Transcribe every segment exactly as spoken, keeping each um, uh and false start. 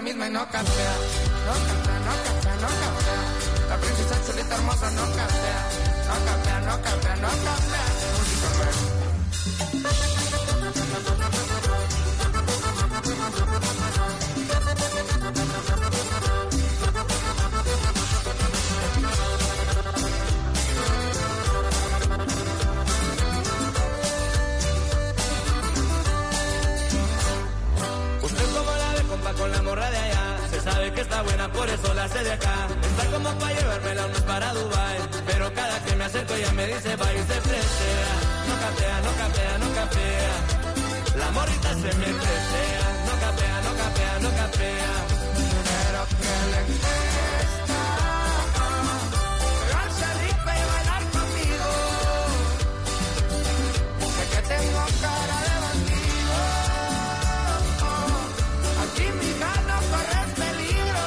misma y no capea. No capea, no capea, no capea. La princesa chulita hermosa no capea. No capea, no capea, no capea. Música con la morra de allá, se sabe que está buena, por eso la hace de acá. Está como para llevármela unos para Dubai, pero cada que me acerco ella me dice va y se prestea. No capea, no capea, no capea. La morrita se me prestea. No capea, no capea, no capea. Pero que le cuesta pegarse rico y bailar conmigo. Sé que tengo cara de bandido. Aquí mi gano corres peligro.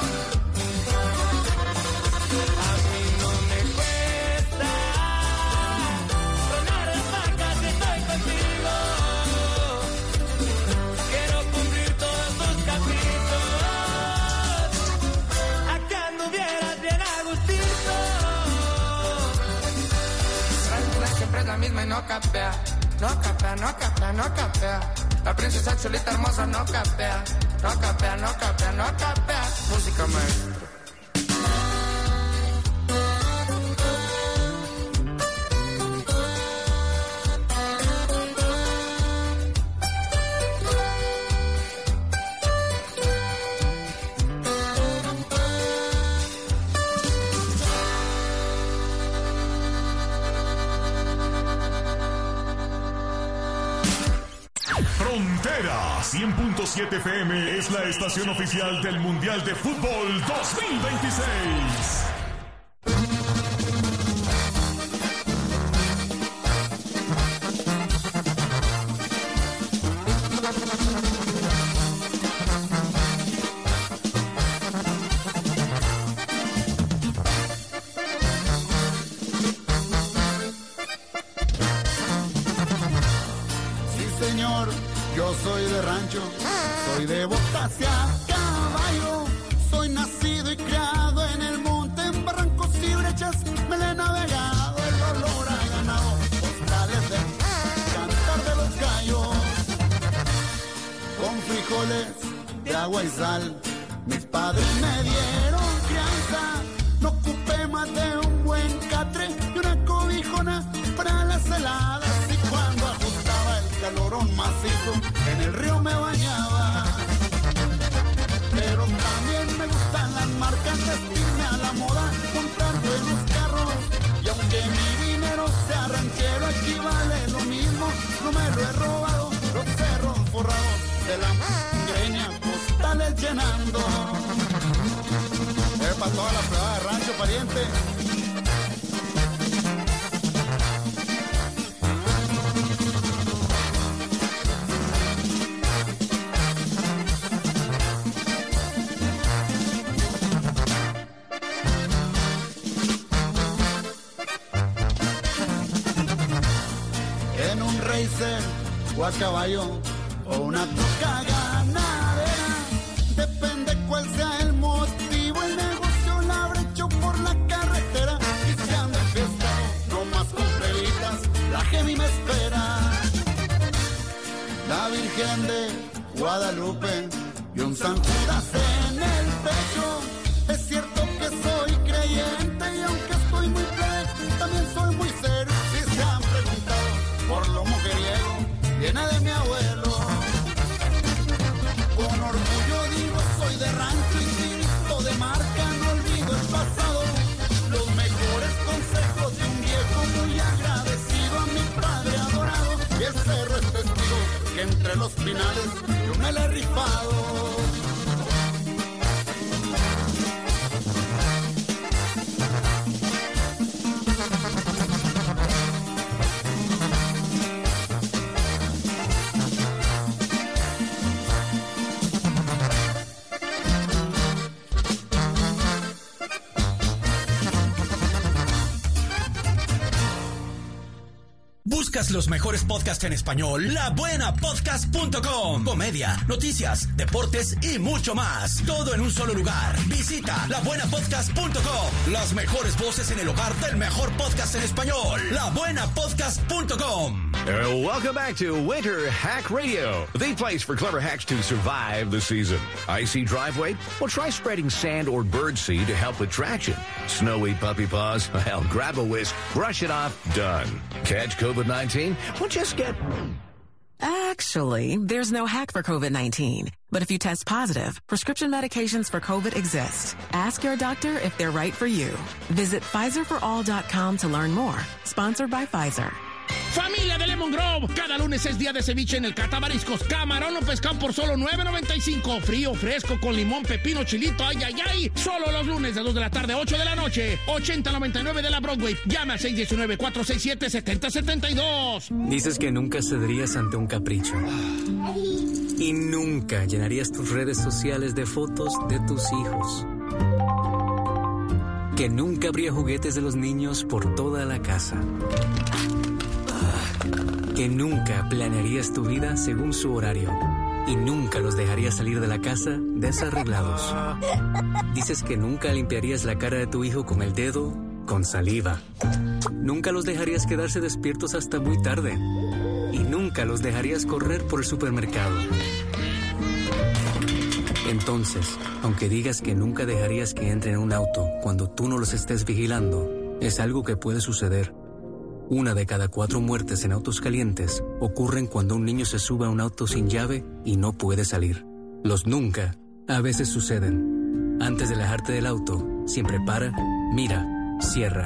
A mí no me cuesta tronar las vacas si estoy contigo. Quiero cumplir todos tus caprichos. Acá anduvieras bien a gustito. Tranquila, siempre es la misma y no capea. No capea, no capea, no capea. La princesa chulita hermosa no capea. No capea, no capea, no capea. Música maestra. Frontera cien punto siete F M es la estación oficial del Mundial de Fútbol dos mil veintiséis. Yo soy de rancho, soy de botas y a caballo. Soy nacido y criado en el monte, en barrancos y brechas. Me le he navegado el olor a ganado, postales de cantar de los gallos. Con frijoles de agua y sal, mis padres me dieron crianza. No ocupé más de un buen catre y una cobijona para las heladas. Y cuando ajustaba el calorón macizo, en el río me bañaba. Pero también me gustan las marcas, vestirme a la moda, comprar buenos carros. Y aunque mi dinero sea ranchero, aquí vale lo mismo, no me lo he robado. Los cerros forrados de la greña, postales llenando. Es para toda la plebada de rancho, pariente. En un racer o a caballo o una troca ganadera, depende cuál sea el motivo, el negocio la habré hecho por la carretera. Y si ando enfiestado, no más con pelitas, la Gemi me espera. La Virgen de Guadalupe y un San Judas en el pecho. Es cierto que soy creyente y aunque estoy muy plebe, también soy muy serio. Si se han preguntado por lo mujeriego, viene de mi abuelo. Con orgullo digo, soy de rancho y visto de marca, no olvido el pasado. Los mejores consejos de un viejo muy agradecido a mi padre adorado. Y el cerro es testigo que entre los pinales yo me la he rifado. buscas los mejores podcasts en español, la buena podcast punto com. Comedia, noticias, deportes y mucho más. Todo en un solo lugar. Visita la buena podcast punto com. Las mejores voces en el hogar del mejor podcast en español. la buena podcast punto com. Uh, welcome back to Winter Hack Radio, the place for clever hacks to survive the season. Icy driveway? Well, try spreading sand or bird seed to help with traction. Snowy puppy paws? Well, grab a whisk, brush it off, done. Catch COVID nineteen? Well, just get... Actually, there's no hack for COVID nineteen. But if you test positive, prescription medications for COVID exist. Ask your doctor if they're right for you. Visit Pfizer for all dot com to learn more. Sponsored by Pfizer. Familia de Lemon Grove, cada lunes es día de ceviche en el Catamariscos. Camarón o pescado por solo nueve noventa y cinco. Frío, fresco, con limón, pepino, chilito, ay, ay, ay. Solo los lunes de dos de la tarde, ocho de la noche. ochenta noventa y nueve de la Broadway. Llama al seis uno nueve, cuatro seis siete, siete cero siete dos. Dices que nunca cederías ante un capricho. Y nunca llenarías tus redes sociales de fotos de tus hijos. Que nunca habría juguetes de los niños por toda la casa. Que nunca planearías tu vida según su horario y nunca los dejarías salir de la casa desarreglados. Dices que nunca limpiarías la cara de tu hijo con el dedo con saliva. Nunca los dejarías quedarse despiertos hasta muy tarde y nunca los dejarías correr por el supermercado. Entonces, aunque digas que nunca dejarías que entren en un auto cuando tú no los estés vigilando, es algo que puede suceder. Una de cada cuatro muertes en autos calientes ocurren cuando un niño se sube a un auto sin llave y no puede salir. Los nunca a veces suceden. Antes de alejarte del auto, siempre para, mira, cierra.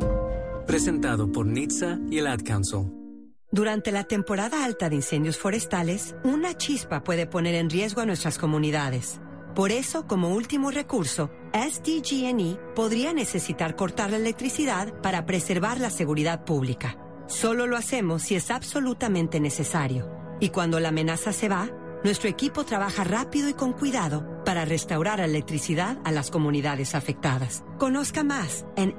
Presentado por N H T S A y el Ad Council. Durante la temporada alta de incendios forestales, una chispa puede poner en riesgo a nuestras comunidades. Por eso, como último recurso, S D G and E podría necesitar cortar la electricidad para preservar la seguridad pública. Solo lo hacemos si es absolutamente necesario. Y cuando la amenaza se va, nuestro equipo trabaja rápido y con cuidado para restaurar la electricidad a las comunidades afectadas. Conozca más en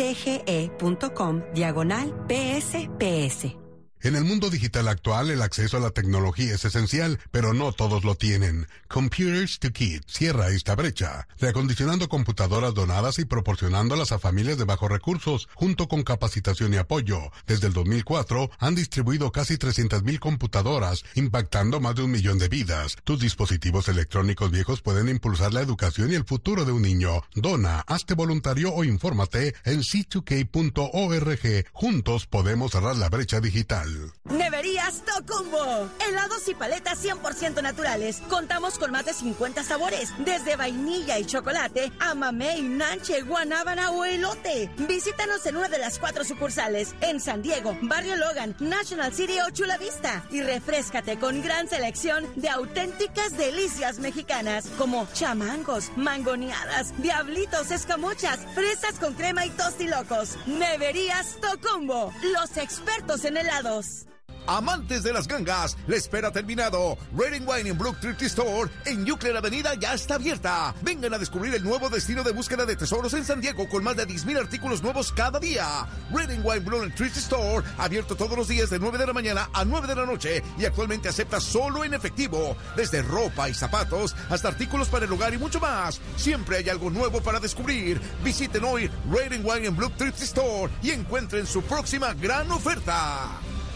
sdge.com diagonal PSPS. En el mundo digital actual, el acceso a la tecnología es esencial, pero no todos lo tienen. Computers to Kids cierra esta brecha, reacondicionando computadoras donadas y proporcionándolas a familias de bajos recursos, junto con capacitación y apoyo. Desde el dos mil cuatro, han distribuido casi trescientas mil computadoras, impactando más de un millón de vidas. Tus dispositivos electrónicos viejos pueden impulsar la educación y el futuro de un niño. Dona, hazte voluntario o infórmate en c dos k punto org. Juntos podemos cerrar la brecha digital. Neverías Tocumbo. Helados y paletas cien por ciento naturales. Contamos con más de cincuenta sabores, desde vainilla y chocolate a mamey, nanche, guanábana o elote. Visítanos en una de las cuatro sucursales, en San Diego, Barrio Logan, National City o Chula Vista. Y refréscate con gran selección de auténticas delicias mexicanas, como chamangos, mangoneadas, diablitos, escamochas, fresas con crema y tostilocos. Neverías Tocumbo, los expertos en helados. Amantes de las gangas, la espera ha terminado. Red and Wine en Brook Thrift Store en Euclid Avenida ya está abierta. Vengan a descubrir el nuevo destino de búsqueda de tesoros en San Diego con más de diez mil artículos nuevos cada día. Red and Wine Brook Thrift Store, abierto todos los días de nueve de la mañana a nueve de la noche y actualmente acepta solo en efectivo. Desde ropa y zapatos hasta artículos para el hogar y mucho más. Siempre hay algo nuevo para descubrir. Visiten hoy Red and Wine en Brook Thrift Store y encuentren su próxima gran oferta.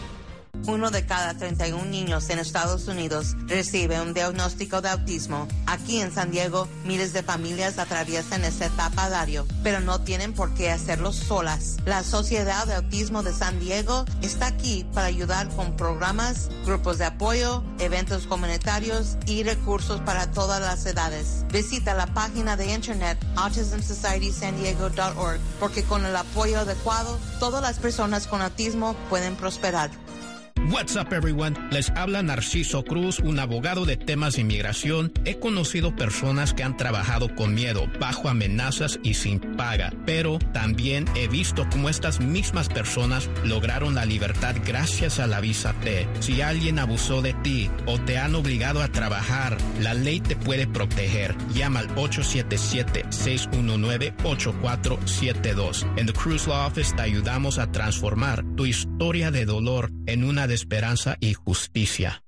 Uno de cada treinta y un niños en Estados Unidos recibe un diagnóstico de autismo. Aquí en San Diego, miles de familias atraviesan esta etapa diario, pero no tienen por qué hacerlo solas. La Sociedad de Autismo de San Diego está aquí para ayudar con programas, grupos de apoyo, eventos comunitarios y recursos para todas las edades. Visita la página de internet autism society san diego punto org porque con el apoyo adecuado, todas las personas con autismo pueden prosperar. What's up, everyone? Les habla Narciso Cruz, un abogado de temas de inmigración. He conocido personas que han trabajado con miedo, bajo amenazas y sin paga, pero también he visto cómo estas mismas personas lograron la libertad gracias a la visa T. Si alguien abusó de ti o te han obligado a trabajar, la ley te puede proteger. Llama al ocho siete siete, seis uno nueve, ocho cuatro siete dos. En The Cruz Law Office te ayudamos a transformar tu historia de dolor en una de esperanza y justicia.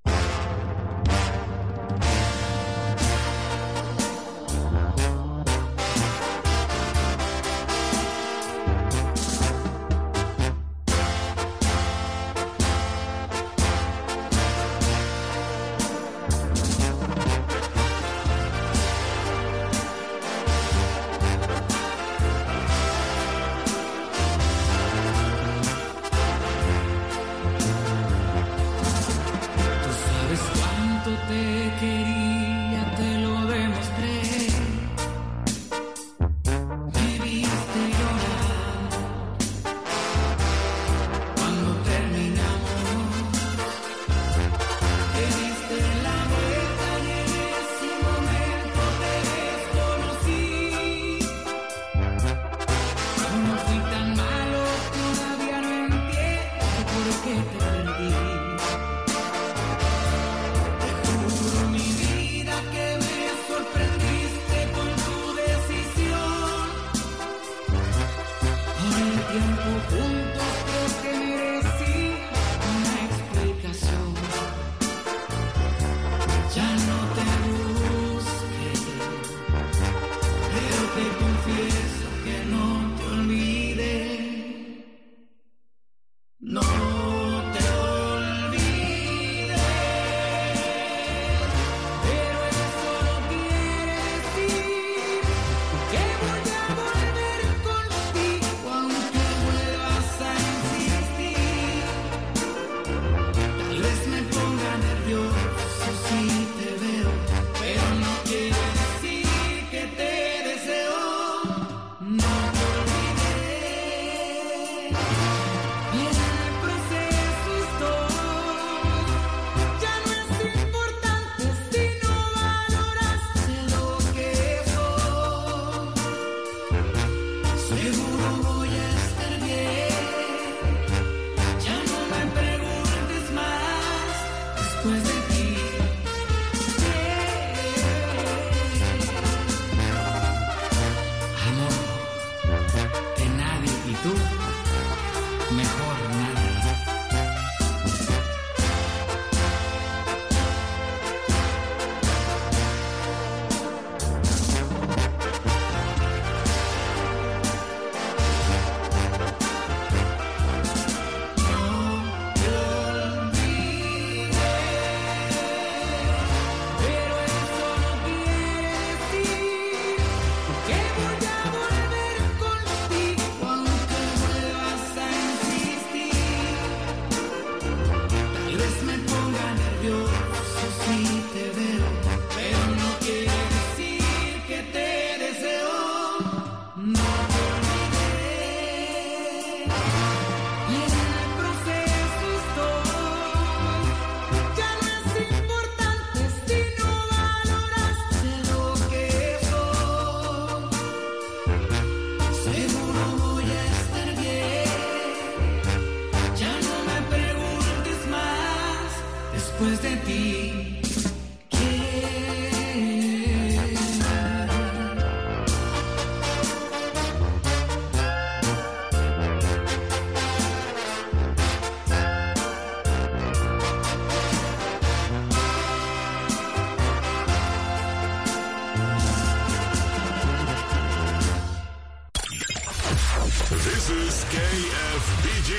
This is K F B G.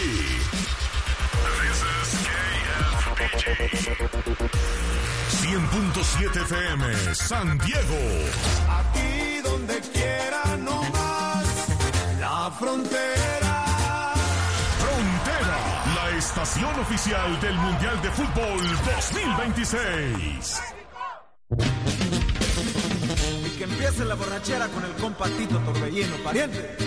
This is K F B G. cien punto siete F M, San Diego. Aquí donde quiera, no más. La frontera. Frontera, la estación oficial del Mundial de Fútbol dos mil veintiséis. Y que empiece la borrachera con el compactito Torbellino, pariente.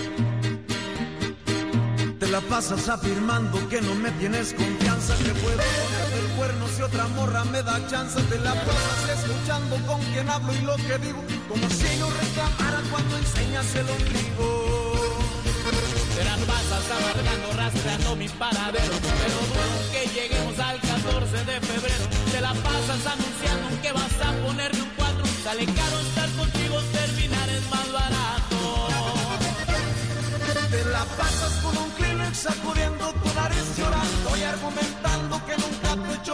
Te la pasas afirmando que no me tienes confianza, que puedo ponerte el cuerno si otra morra me da chance. Te la pasas escuchando con quien hablo y lo que digo, como si yo reclamara cuando enseñas el ombligo. Te la pasas abarcando, rastreando mi paradero, pero dudo que lleguemos al catorce de febrero. Te la pasas anunciando que vas a ponerte un cuatro. Sale caro estar contigo, terminar es más barato. Te la pasas con un Kleenex sacudiendo tu nariz, llorando y argumentando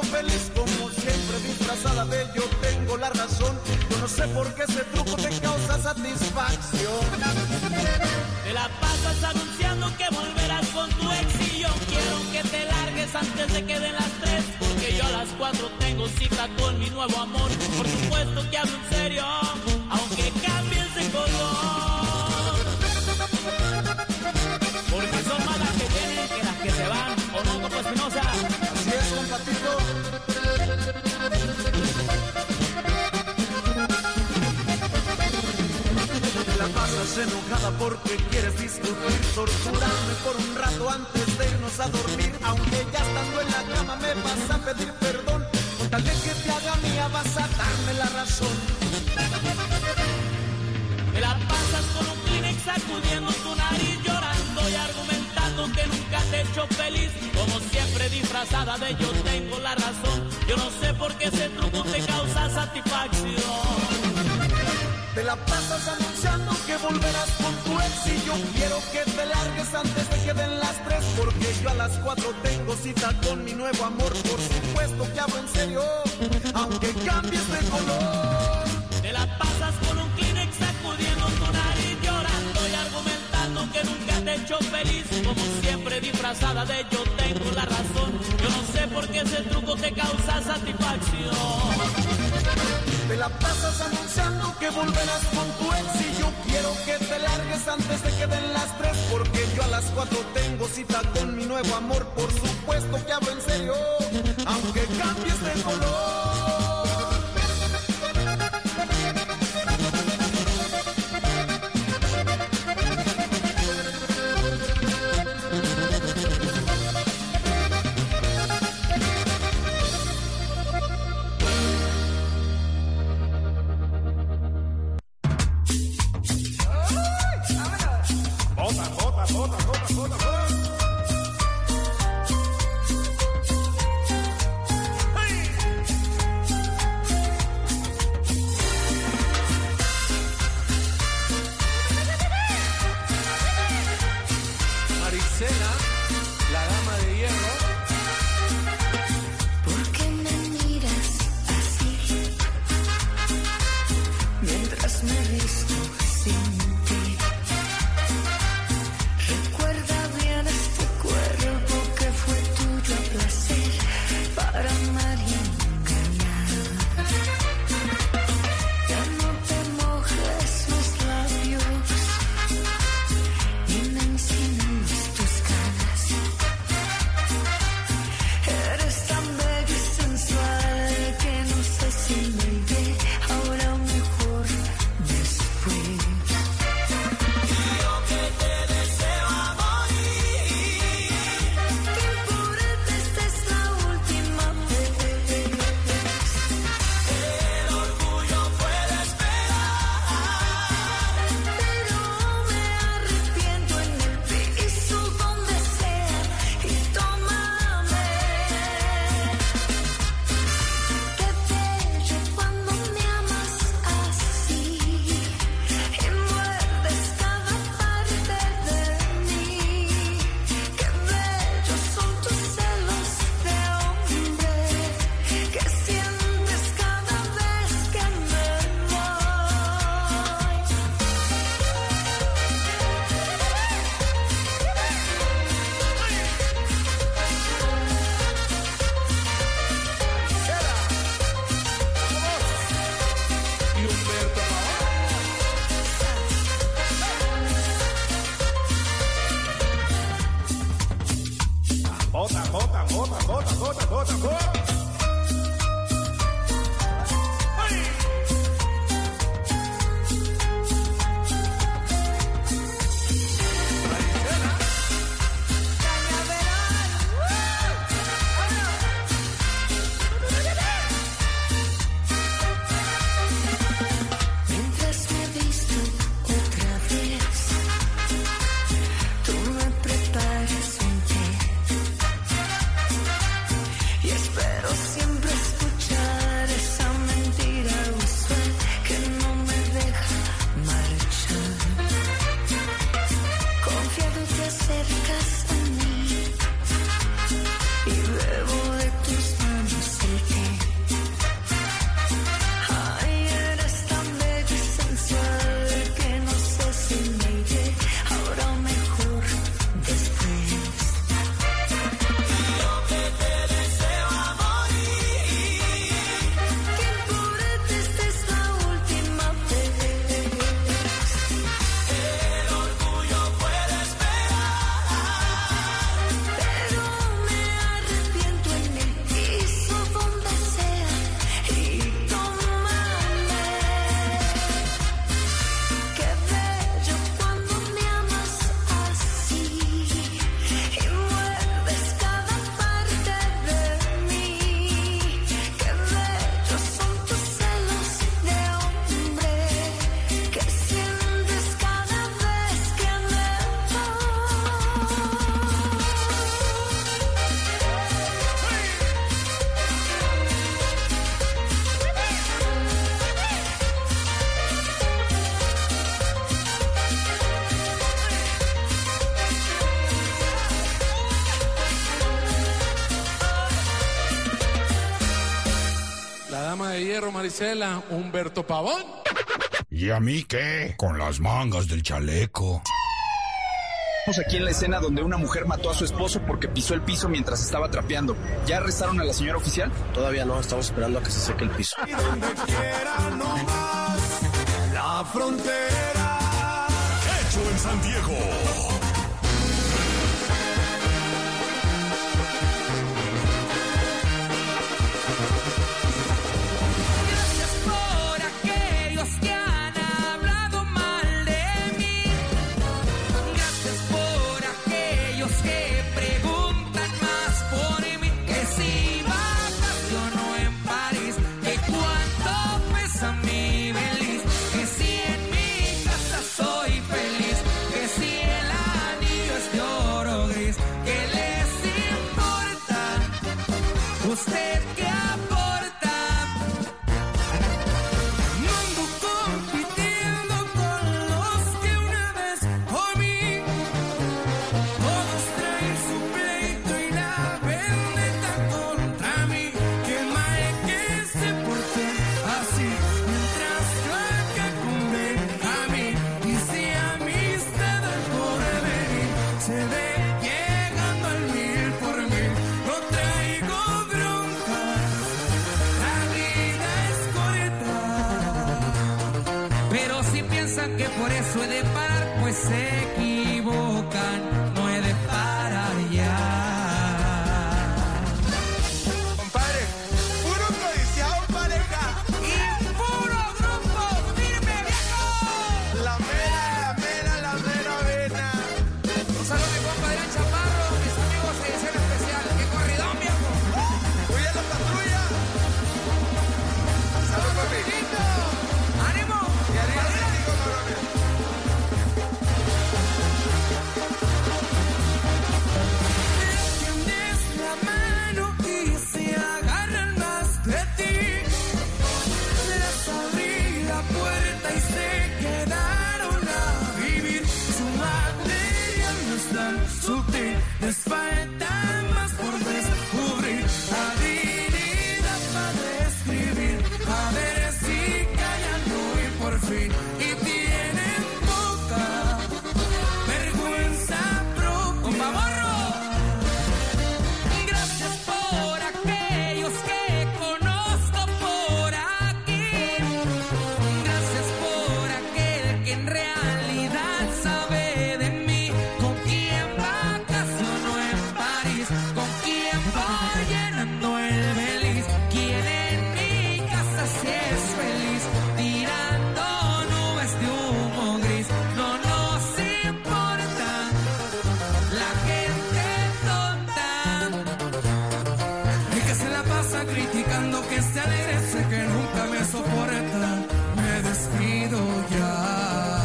feliz, como siempre disfrazada de yo tengo la razón. Yo no sé por qué ese truco te causa satisfacción. Te la pasas anunciando que volverás con tu ex y yo quiero que te largues antes de que den las tres, porque yo a las cuatro tengo cita con mi nuevo amor. Por supuesto que hablo en serio, aunque cambies de color, porque son más las que vienen que las que se van, ¿o no, compa Espinosa? Así es, compatito. La pasas enojada porque quieres discutir, torturarme por un rato antes de irnos a dormir. Aunque ya estando en la cama me vas a pedir perdón, con tal de que te haga mía vas a darme la razón. Te la pasas con un Kleenex sacudiendo tu nariz, llorando y argumentando que nunca te he hecho feliz. Como siempre disfrazada de yo tengo la razón. Yo no sé por qué ese truco te causa satisfacción. Te la pasas anunciando que volverás con tu ex y yo quiero que te largues antes de que den las tres, porque yo a las cuatro tengo cita con mi nuevo amor. Por supuesto que hablo en serio, aunque cambies de color. Te la pasas con un Kleenex sacudiendo tu nariz, llorando y argumentando que nunca te he hecho feliz. Como siempre disfrazada de yo tengo la razón. Yo no sé por qué ese truco te causa satisfacción. Te la pasas anunciando que volverás con tu ex y yo quiero que te largues antes de que den las tres, porque yo a las cuatro tengo cita con mi nuevo amor. Por supuesto que hablo en serio, aunque cambies de color. Marisela, Humberto Pavón. ¿Y a mí qué? Con las mangas del chaleco. Estamos aquí en la escena donde una mujer mató a su esposo porque pisó el piso mientras estaba trapeando. ¿Ya arrestaron a la señora oficial? Todavía no, estamos esperando a que se seque el piso. Y donde quiera no más, la frontera. Hecho en San Diego. Que por eso he de parar, pues se equivocan, no he de parar ya. Compadre, puro codiciado, pareja. Y puro grupo firme, viejo. La mera, la mera, la mera vena. Un saludo a mi compadre Chaparro, mis amigos de edición especial. ¡Qué corridón, viejo! ¡Cuida la patrulla! ¡Salud, papito! ¡Ánimo! Y arriba se digo, les falta más por descubrir, habilidad para describir, a ver si callan muy por fin y tienen poca vergüenza propia. Gracias por aquellos que conozco por aquí, gracias por aquel que en realidad sabe de mí, con quién vacaciono en París, con quién voy llenando el Beliz, quién en mi casa si es feliz, tirando nubes de humo gris, no nos importa la gente tonta, y que se la pasa criticando que se alegre, sé que nunca me soporta, me despido ya.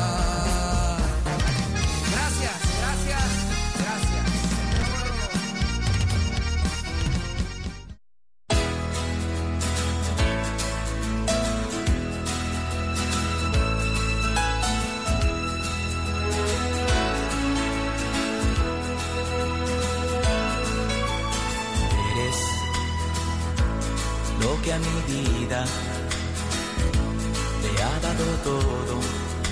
Gracias, gracias, gracias. Eres lo que a mi vida le ha dado todo.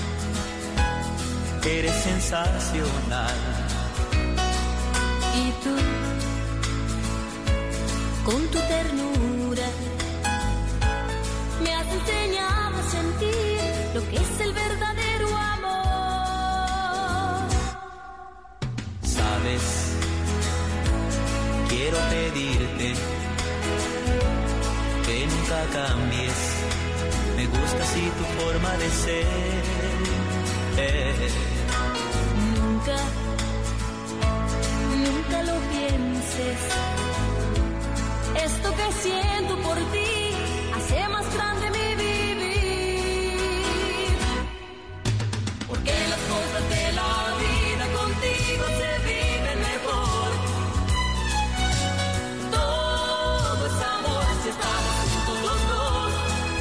Eres sensacional. Y tú, con tu ternura, me has enseñado a sentir lo que es el verdadero amor. Sabes, quiero pedirte que nunca cambies. Me gusta así tu forma de ser. Eh. Nunca, nunca lo pienses. Esto que siento por ti hace más grande mi vivir. Porque las cosas de la vida contigo se viven mejor. Todo es amor si estamos juntos los dos.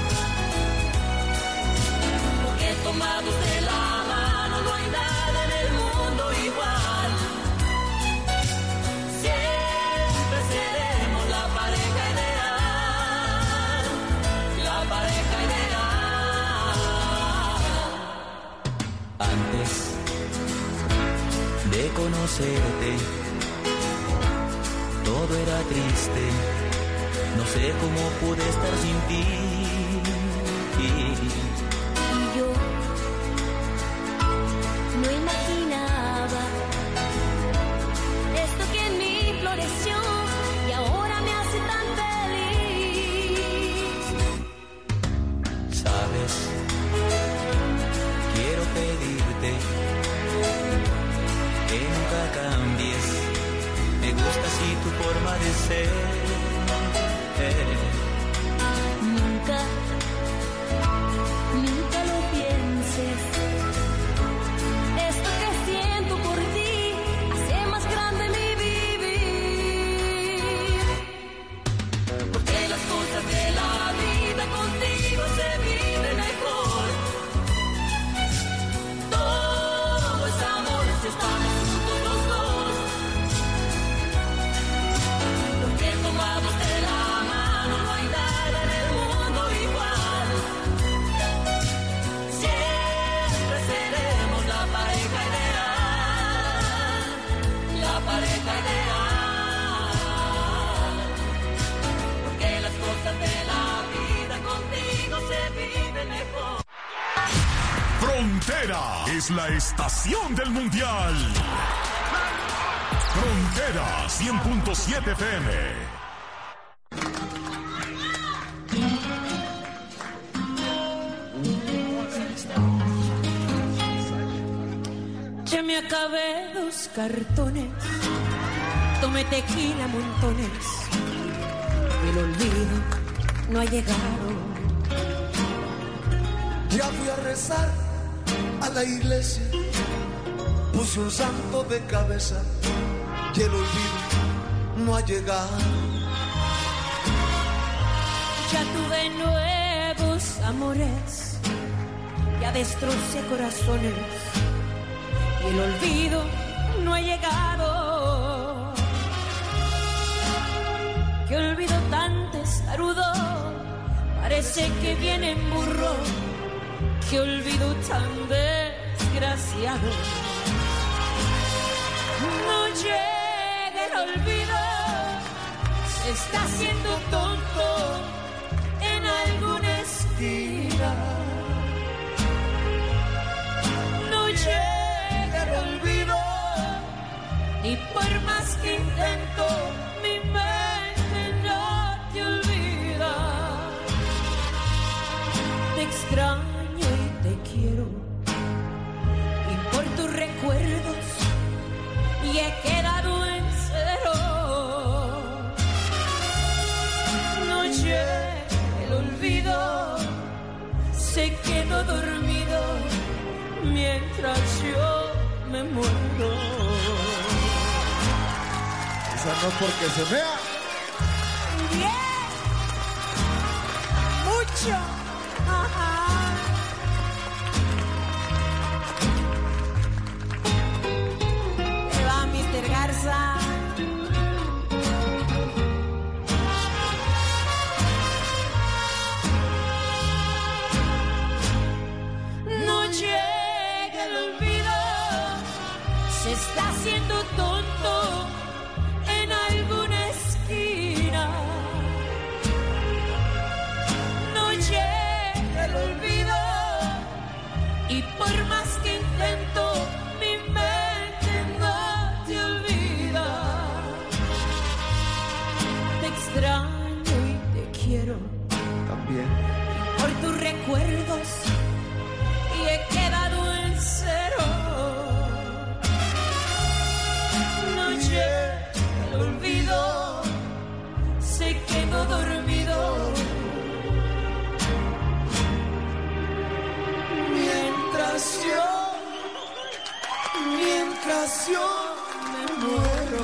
Porque tomados de la mano no hay nada en el mundo igual. Siempre seremos la pareja ideal. La Antes de conocerte, todo era triste. No sé cómo pude estar sin ti. Y yo no imaginaba esto que en mí floreció y ahora me hace tan feliz. Sabes, quiero pedirte que nunca cambies. Me gusta así tu forma de ser. Nunca, nunca lo pienses. Esto que siento por ti hace más grande mi vivir. Porque las cosas de la vida contigo se viven mejor. Todo es amor si estamos juntos los dos. Lo que tomamos de la pareja ideal, porque las cosas de la vida contigo se viven mejor. Frontera es la estación del mundial. Frontera cien punto siete F M. Ya me acabé dos cartones, tomé tequila a montones, el olvido no ha llegado. Ya fui a rezar a la iglesia, puse un santo de cabeza y el olvido no ha llegado. Ya tuve nuevos amores, ya destrocé corazones y el olvido no ha llegado. Que olvido tan testarudo, parece que viene en burro. Que olvido tan desgraciado. No llega el olvido, se está haciendo tonto en alguna esquina. No llega el olvido, y por más que intento, mi mente no te olvida. Te extraño y te quiero, y por tus recuerdos y he quedado en cero. No llega el olvido, se quedó dormido mientras yo me muero. Esa no es porque se vea. Bien, mucho. Ajá. Ahí va mister Garza. No llega el olvido, se está haciendo tonto en alguna esquina. No llega el olvido, y por más que intento, mi mente no te olvida. Te extraño y te quiero también por tus recuerdos y he quedado en cero. No llega el olvido, se quedó dormido mientras yo, mientras yo me muero.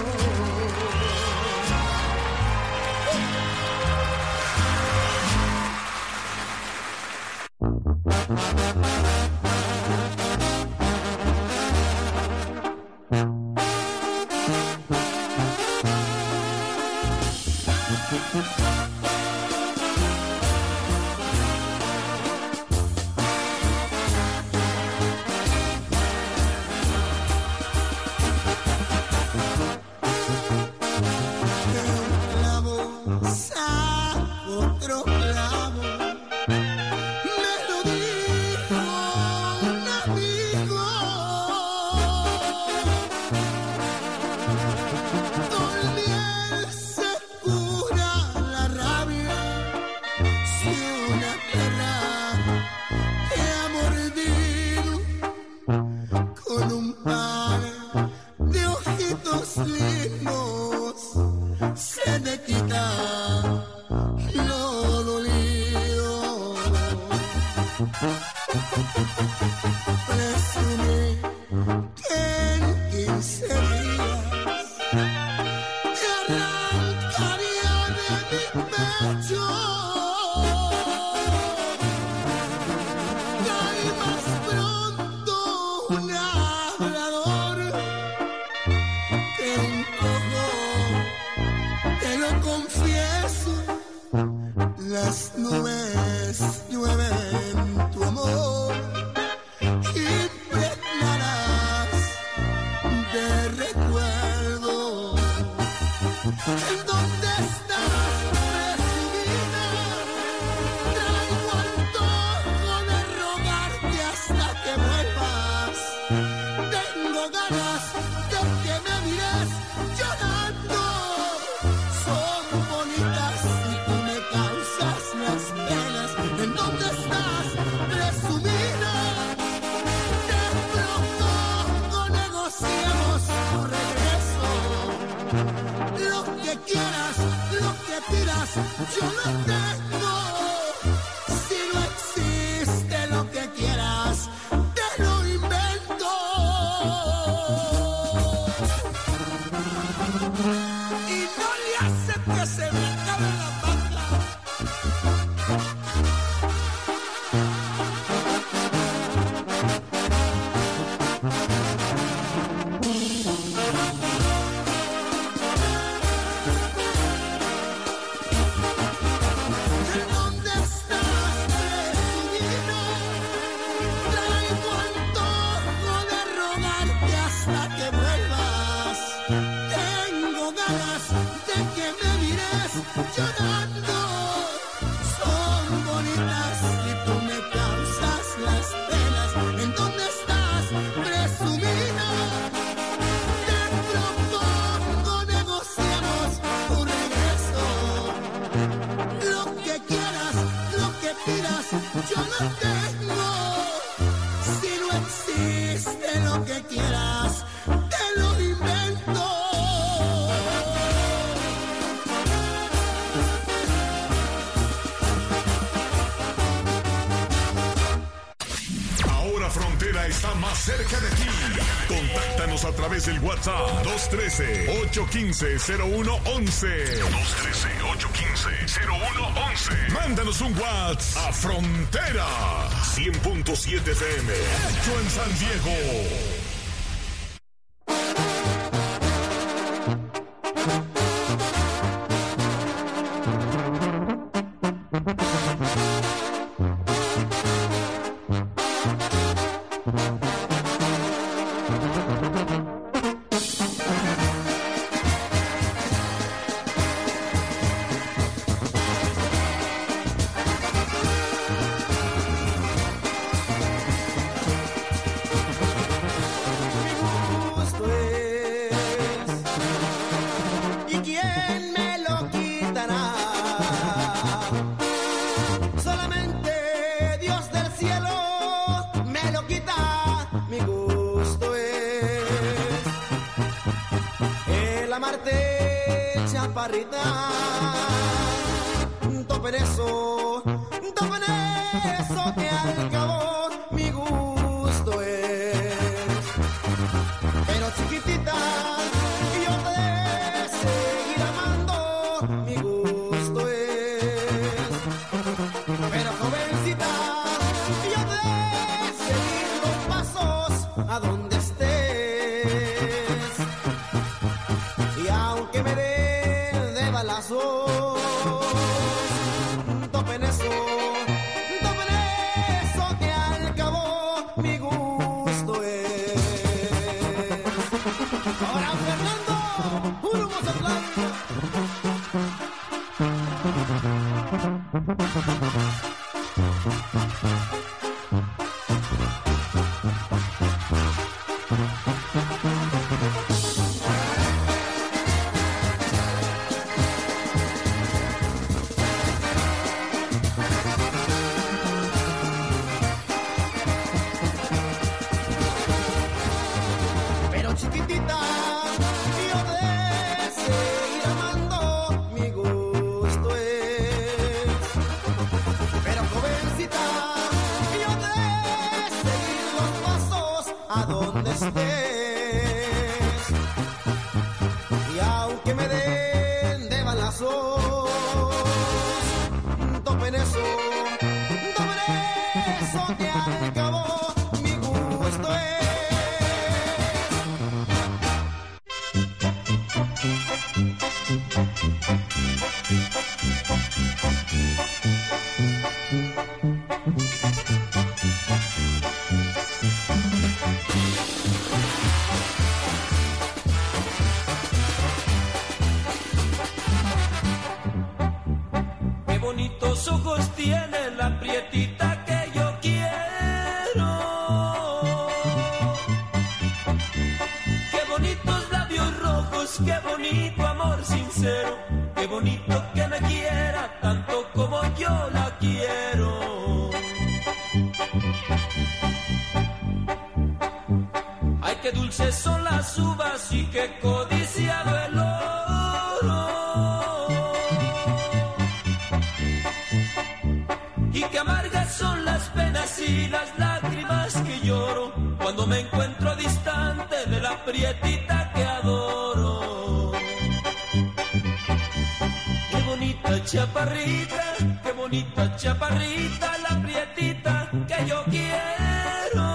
Presumí que en quince días te arrancaría de mi pecho. Hay más pronto un hablador que un cojo, te lo confieso. Las nubes llueven tu amor, impregnarás de recuerdo. ¿En dónde estás, presumida? Traigo antojo de rogarte hasta que vuelvas. Tengo ganas de que me mires llorando. Son bonitas y tú me causas las penas. ¿En dónde estás, presumida? Te propongo negociemos tu regreso. Lo que quieras, lo que pidas, yo lo tengo. Si no existe lo que quieras, te lo invento. Y no le hace que se me acabe la vaca. ¿En dónde estás, presumida? Traigo antojo de rogarte hasta que vuelvas. Tengo ganas de que me mires llorando. Son bonitas y tú me causas las penas. ¿En dónde estás, presumida? Te propongo negociemos tu regreso. Lo que quieras, lo que pidas, yo lo tengo. Si no existe lo que quieras, te lo invento. Ahora Frontera está más cerca de ti. Contáctanos a través del WhatsApp dos uno tres, ocho uno cinco, cero uno uno uno. dos uno tres, ocho uno cinco, cero uno uno uno. Mándanos un WhatsApp a Frontera cien punto siete F M. Hecho en San Diego. Gusto es, ¿y quién me lo quitará? Solamente Dios del cielo me lo quita. Mi gusto es el amarte, chaparrita. Tope en eso, tope en eso que al cabo mi gusto es. Pero chiquitita, yo te de seguir amando, mi gusto es. Pero jovencita, yo te de seguir los pasos a donde estés. Y aunque me den de balazos, tope en eso, tope en eso que al cabo mi gusto es. Ahora Fernando, puro Mazatlán. a donde estés. Y aunque me den de balazos, topen eso, topen eso que al cabo mi gusto es. Qué bonitos ojos tiene la prietita que yo quiero. Qué bonitos labios rojos, qué bonito amor sincero. Qué bonito que me quiera tanto como yo la quiero. Ay, qué dulces son las uvas y qué codiciado el oro. Y qué amargas son las penas y las lágrimas que lloro cuando me encuentro distante de la prietita que adoro. Qué bonita chaparrita, qué bonita chaparrita, la prietita que yo quiero.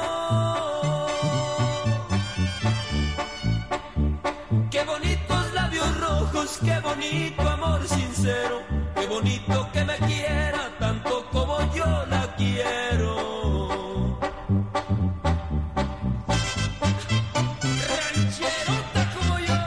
Qué bonitos labios rojos, qué bonito amor sincero, qué bonito que me quiera tanto como yo la quiero. Rancherota como yo.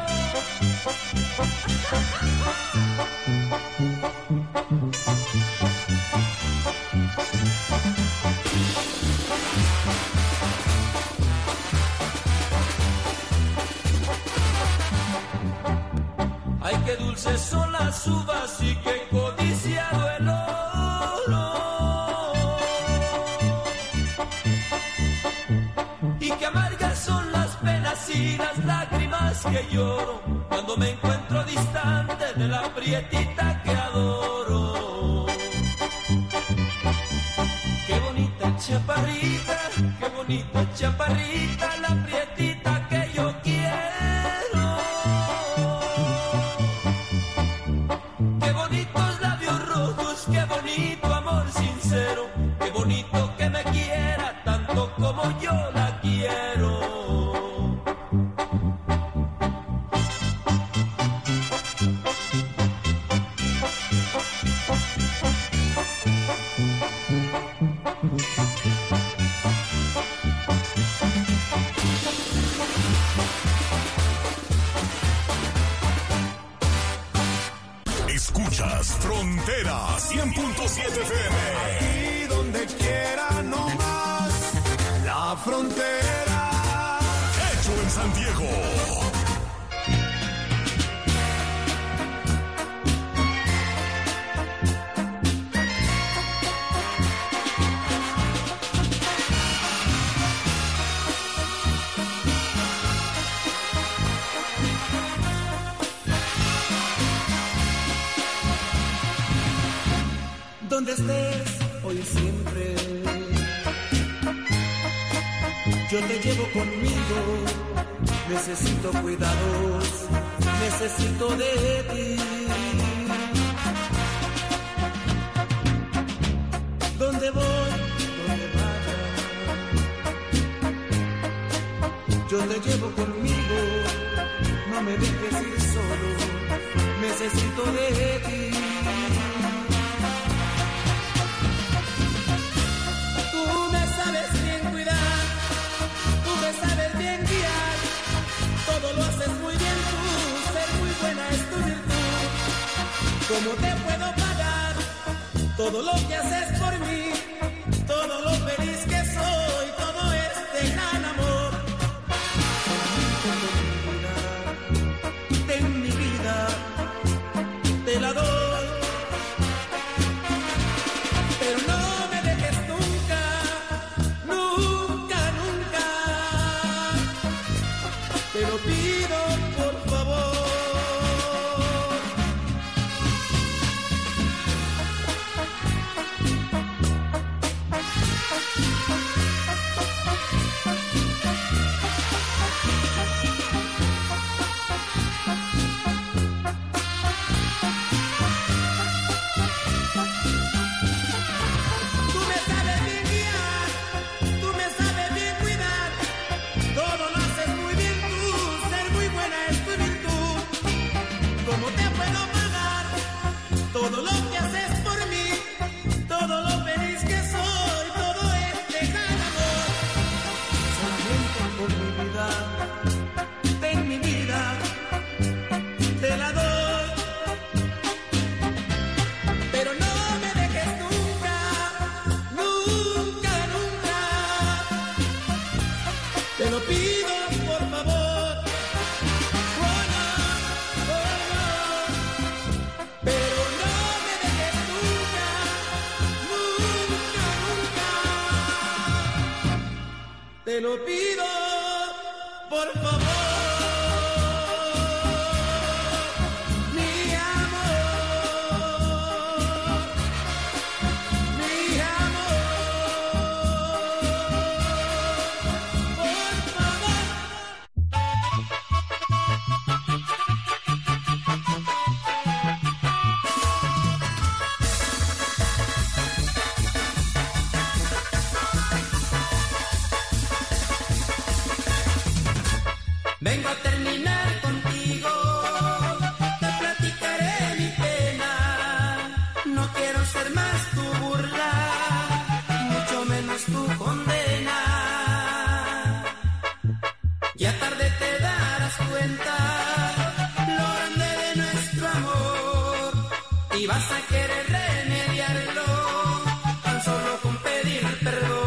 Ay, qué dulces son las uvas y qué codiciado el oro. Y qué amargas son las penas y las lágrimas que lloro cuando me encuentro distante de la prietita que adoro. Qué bonita chaparrita, qué bonita chaparrita, la prietita que yo quiero. Qué bonitos labios rojos, qué bonito amor sincero, qué bonito que me quiera tanto como yo la quiero. Escuchas Frontera cien punto siete F M. Aquí donde quiera no más, la frontera. Hecho en San Diego. Donde estés hoy siempre, yo te llevo conmigo. Necesito cuidados, necesito de ti. Donde voy, donde vaya, yo te llevo conmigo. No me dejes ir solo, necesito de ti. Sabes bien guiar, todo lo haces muy bien tú, ser muy buena es tu virtud. ¿Cómo te puedo pagar todo lo que haces por mí? Todo lo feliz que soy, todo este gran amor. Ten mi vida, te la doy, pero no me dejes nunca, nunca, nunca. Te lo pido por favor. te lo pido por favor. Oh, no, oh, no. Pero no me dejes nunca, nunca, nunca. Te lo pido por favor. Vengo a terminar contigo, te platicaré mi pena. No quiero ser más tu burla, mucho menos tu condena. Ya tarde te darás cuenta lo grande de nuestro amor y vas a querer remediarlo tan solo con pedir perdón.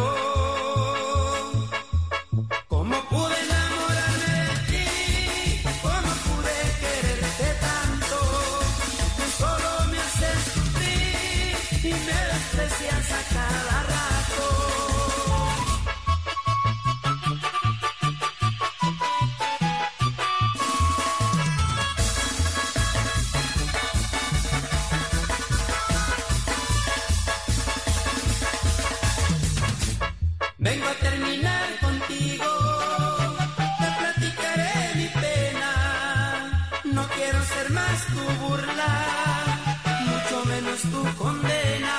¿Cómo pude enamorarme de ti? ¿Cómo pude quererte tanto? Tú solo me haces sufrir y me desprecias a cada rato. Vengo a terminar contigo, te platicaré mi pena. No quiero ser más tu burla, mucho menos tu condena.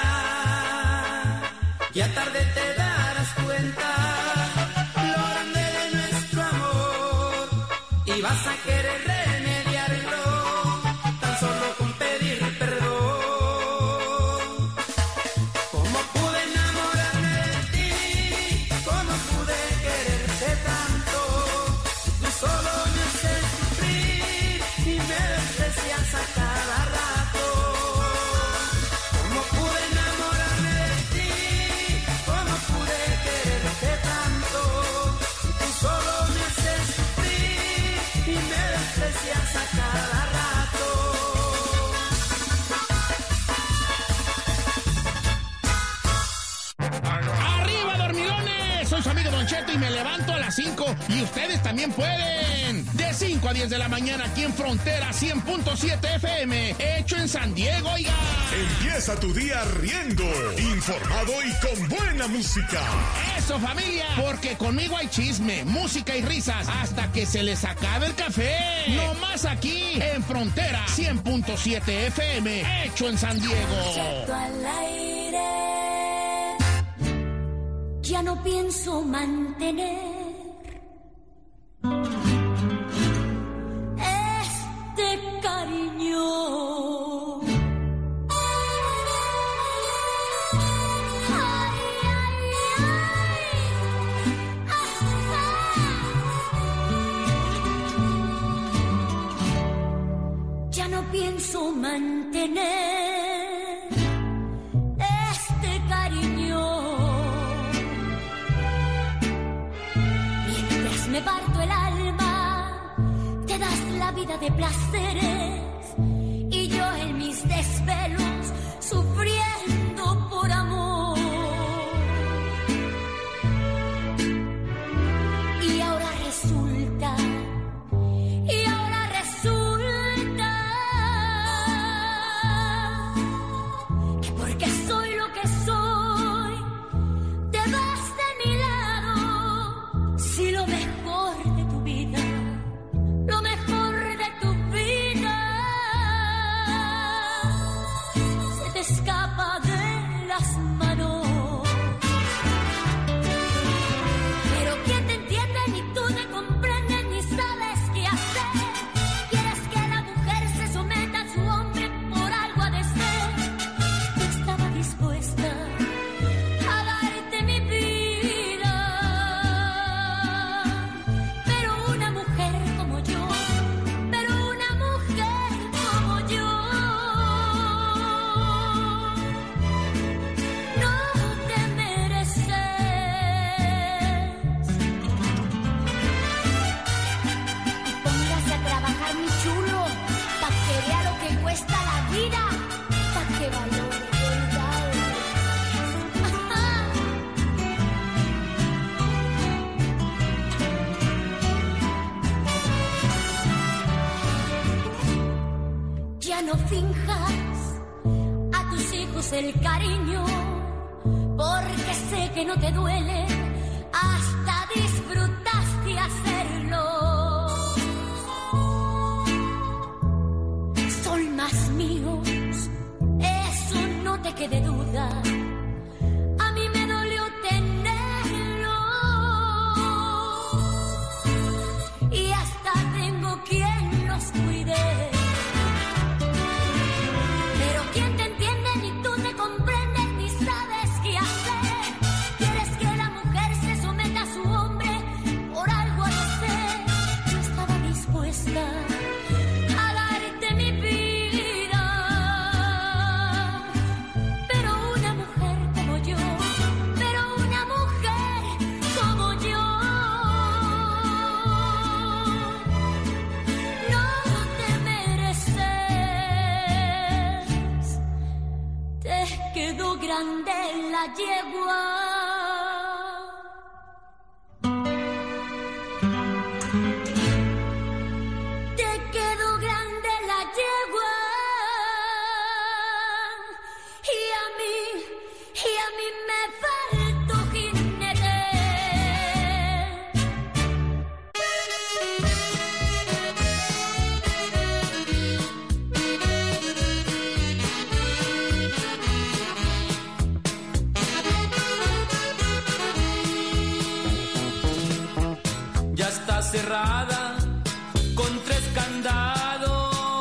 Ya tarde te darás cuenta lo grande de nuestro amor y vas a querer remediarlo tan solo con pedir perdón. ¿Cómo pude enamorarme de ti? ¿Cómo pude quererte tanto? Tú solo me haces sufrir y me desprecias a cada rato. ¿Cómo pude enamorarme de ti? ¿Cómo pude quererte tanto? Tú solo me haces sufrir y me desprecias a cada rato. ¡Arriba, dormilones! Soy su amigo Don Cheto y me levanto a las cinco y ustedes también pueden. De cinco a diez de la mañana aquí en Frontera cien punto siete F M, hecho en San Diego, oiga. Empieza tu día riendo, informado y con buena música. Eso, familia, porque conmigo hay chisme, música y risas hasta que se les acabe el café. No más aquí en Frontera cien punto siete F M, hecho en San Diego. Cheto al aire. Ya no pienso mantener este cariño. Ay, ay, ay. Ya no pienso mantener este cariño. Me parto el alma, te das la vida de placeres y yo en mis desvelos sufriendo por amor. Y ahora resulta, y ahora resulta que porque soy lo que soy, te vas de mi lado. Si lo mejor lo mejor de tu vida se te escapa de no finjas a tus hijos el cariño, porque sé que no te duele, hasta disfrutaste hacerlo. Son más míos, eso no te quede duda. A mí me dolió tenerlos y hasta tengo quien los cuide. Pero quien te entiende ni tú te comprendes ni sabes qué hacer. Quieres que la mujer se someta a su hombre, por algo ha de ser. Yo estaba dispuesta a darte mi vida, pero una mujer como yo, pero una mujer como yo, no te mereces. Te quedó grande la yegua. Te quedó grande la yegua. Y a mí, y a mí me faltó jinete. Ya está cerrada con tres candados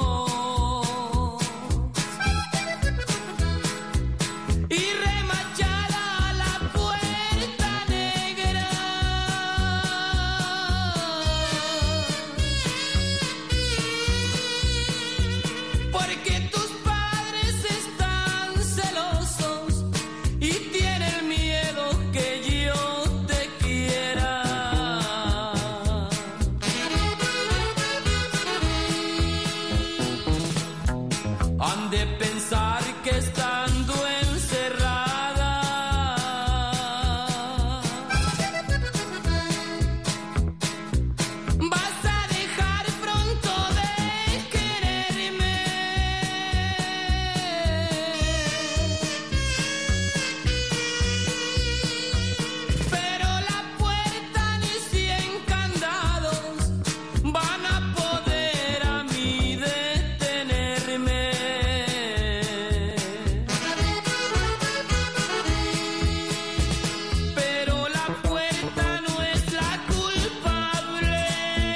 y remachada la puerta negra, porque tus padres están celosos y tienen miedo que yo te quiera. Han de pensar que estando encerrada vas a dejar pronto de quererme. Pero la puerta ni cien candados van a poder a mí detenerme. Pero la puerta no es la culpable.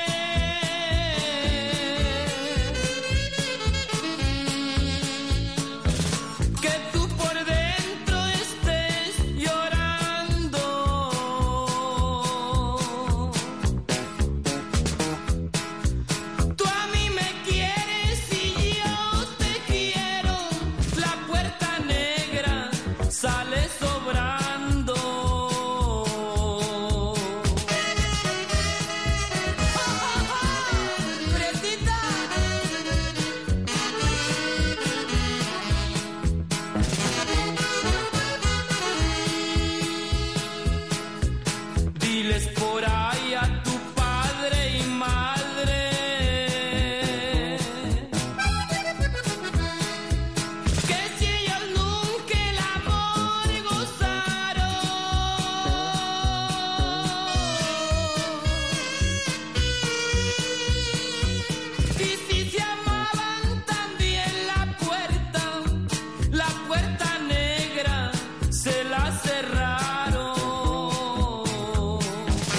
Que tú por dentro estés llorando. Tú a mí me quieres y yo te quiero. La puerta negra sale sobrando. Fresita. Diles por ahí a tu padre y madre que si ellos nunca el amor gozaron y si se amaban también la puerta, la puerta negra se la cerraron.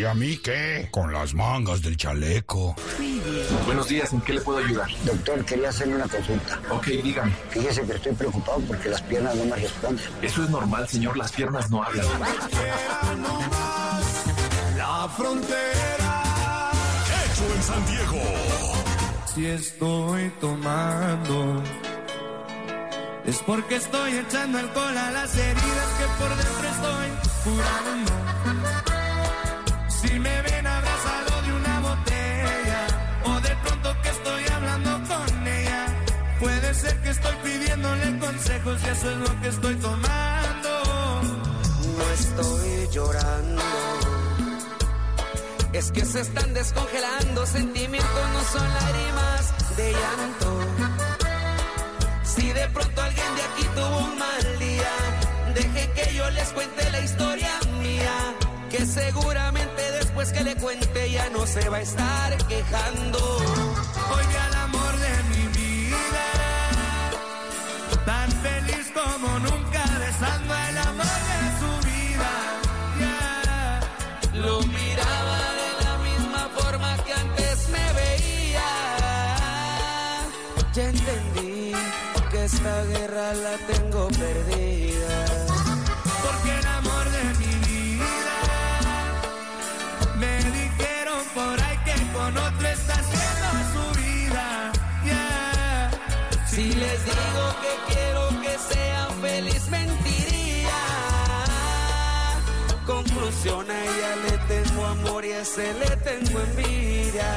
¿Y a mí qué? Con las mangas del chaleco. Buenos días, ¿en qué le puedo ayudar? Doctor, quería hacerle una consulta. Ok, dígame. Fíjese que estoy preocupado porque las piernas no me responden. Eso es normal, señor, las piernas no hablan. La frontera. Hecho en San Diego. Si estoy tomando, es porque estoy echando alcohol a las heridas que por dentro estoy curando. Si me ven abrazado de una botella, o de pronto que estoy hablando con ella, puede ser que estoy pidiéndole consejos y eso es lo que estoy tomando. No estoy llorando, es que se están descongelando, sentimientos no son lágrimas de llanto. Si de pronto alguien de aquí tuvo un mal día, deje que yo les cuente la historia mía, que seguramente después que le cuente ya no se va a estar quejando. Hoy al amor de mi vida, tan feliz como nunca, besando el amor de su vida. Yeah. Lo miraba de la misma forma que antes me veía. Ya entendí que esta guerra la tengo perdida. Porque el amor de mi vida, me dijeron por ahí que con otro está haciendo su vida. Yeah. Si les digo que quiero que sean feliz, mentiría. Conclusión, a ella le tengo amor y a ese le tengo envidia.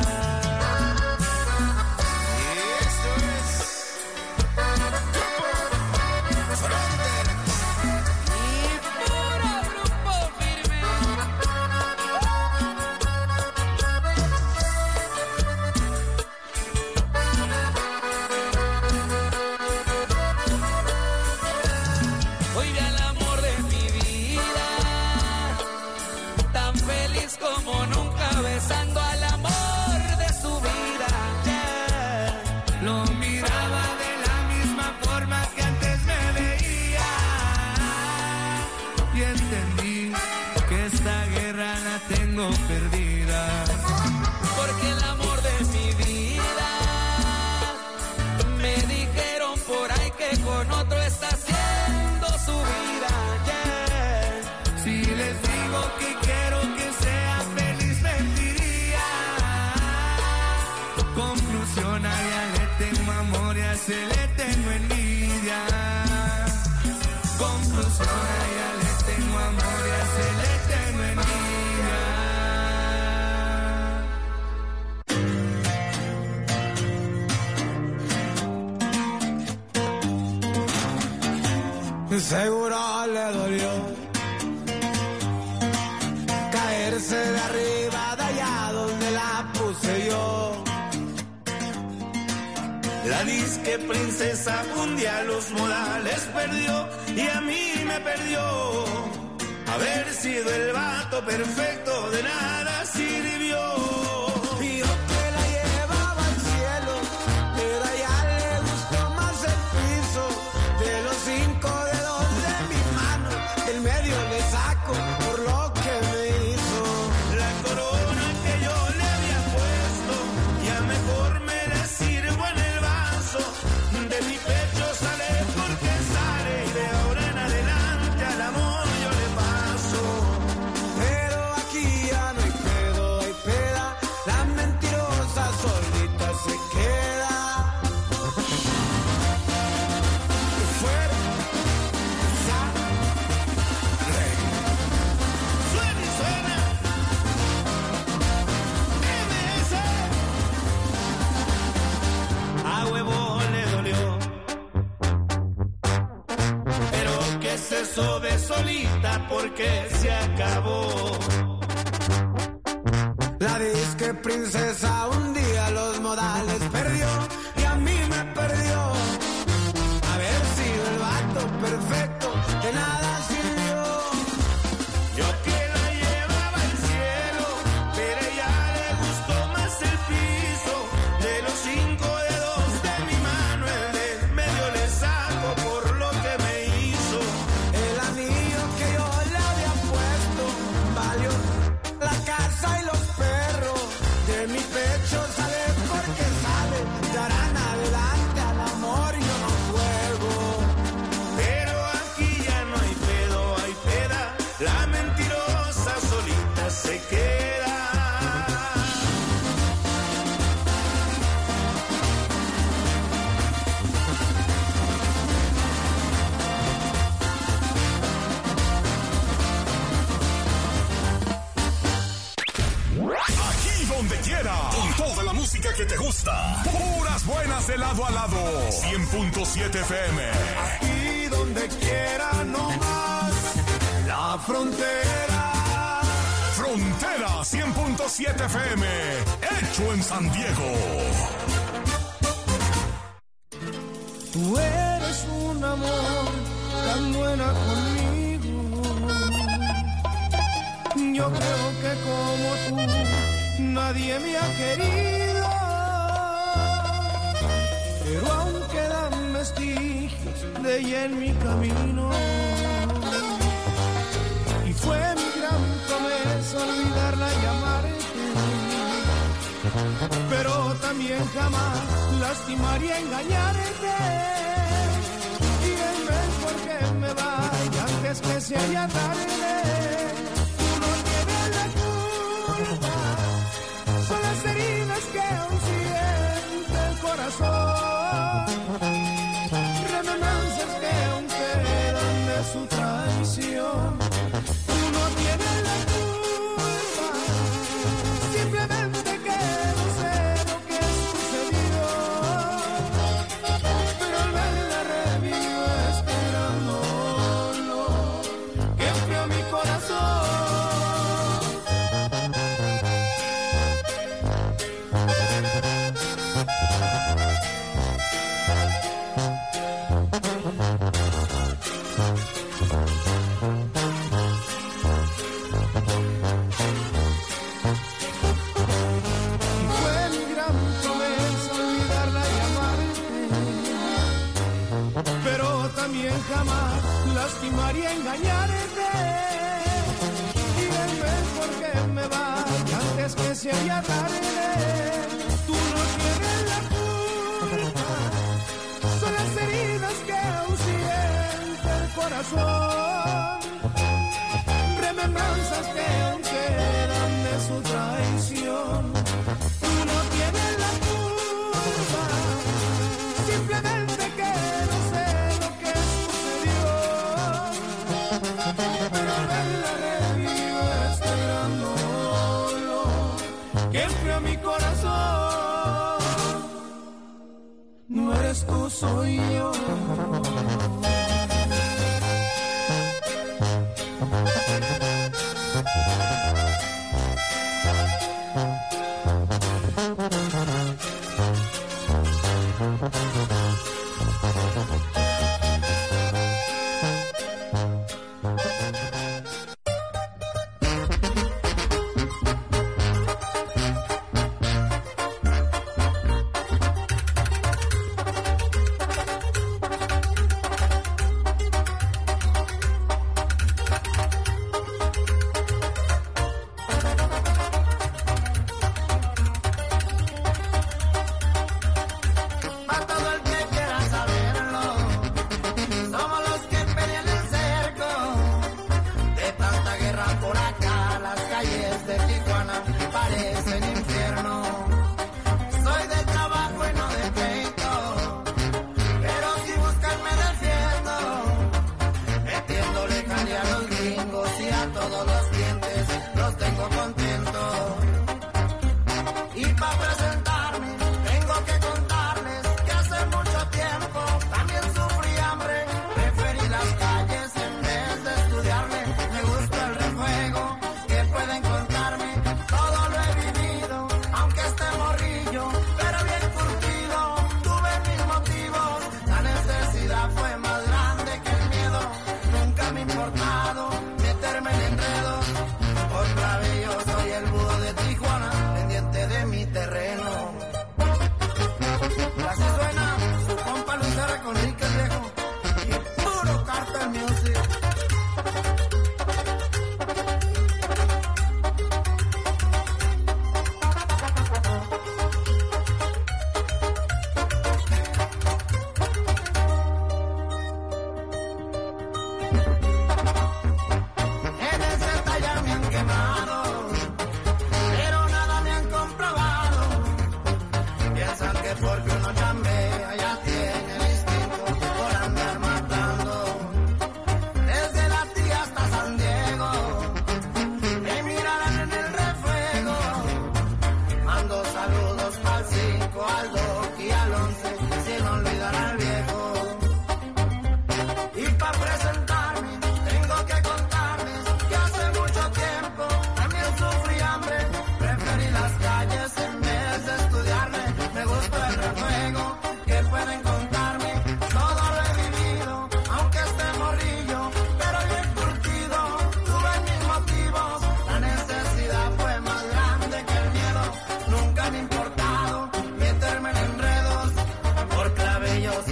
Como nunca, besando al amor de su vida. Yeah. Lo miraba de la misma forma que antes me veía. Y entendí que esta guerra la tengo perdida. Porque el amor de mi vida, me dijeron por ahí que con otro está haciendo su vida. Yeah. Si les digo que quiero que sea feliz, mentiría. Conclusión, a ella le tengo amor y a ese le tengo envidia. Conclusión, a ella le tengo amor y a ese le tengo envidia. Seguro le dolió caerse de arriba de allá donde la puse yo. La disque princesa un día los modales perdió y a mí me perdió. Haber sido el vato perfecto de nada sirvió. Y yo que la llevaba al cielo, pero a ella le gustó más el piso. De los cinco dedos de mi mano, del medio le saco por lo que me hizo. La corona que yo le había puesto, ya mejor me la sirvo en el vaso. De mi pecho sale porque sale, y de ahora en adelante al amor yo le paso. Pero aquí ya no hay pedo, hay peda, la mentirosa solita se queda. Y fuera, ya, rey. Suena y suena. M S. A huevo le dolió, pero que se sobe solita porque se acabó. La disque princesa un día los modales perdió y a mí me perdió. Haber sido el vato perfecto de nada sirvió. Yo que la llevaba al cielo, pero a ella le gustó más el piso. De los cinco dedos de mi mano, el del medio le saco por lo que me hizo. El anillo que yo le había puesto valió la gusta. Puras buenas de lado a lado. cien punto siete F M. Aquí donde quiera no más. La frontera. Frontera cien punto siete F M. Hecho en San Diego. Tú eres un amor tan buena conmigo. Yo creo que como tú nadie me ha querido. Pero aún quedan vestigios de ella en mi camino. Y fue mi gran promesa olvidarla y amarte. Pero también jamás lastimar y engañarte. Y es mejor que me vaya antes que se haya tarde. Tú no tienes la culpa, son las heridas que aún siente el corazón. Remembranzas que aún quedan de su traición. Tú no tienes la culpa, simplemente jamás lastimar y engañarte. Y es mejor que me vaya antes que se haya tarde. Tú no tienes la culpa, son las heridas que aún siente el corazón. Remembranzas que aún quedan de su traición. Tú no tienes la culpa, simplemente que no sé lo que sucedió. Pero verla revivo este gran dolor que enfrió mi corazón. No eres tú, soy yo. Al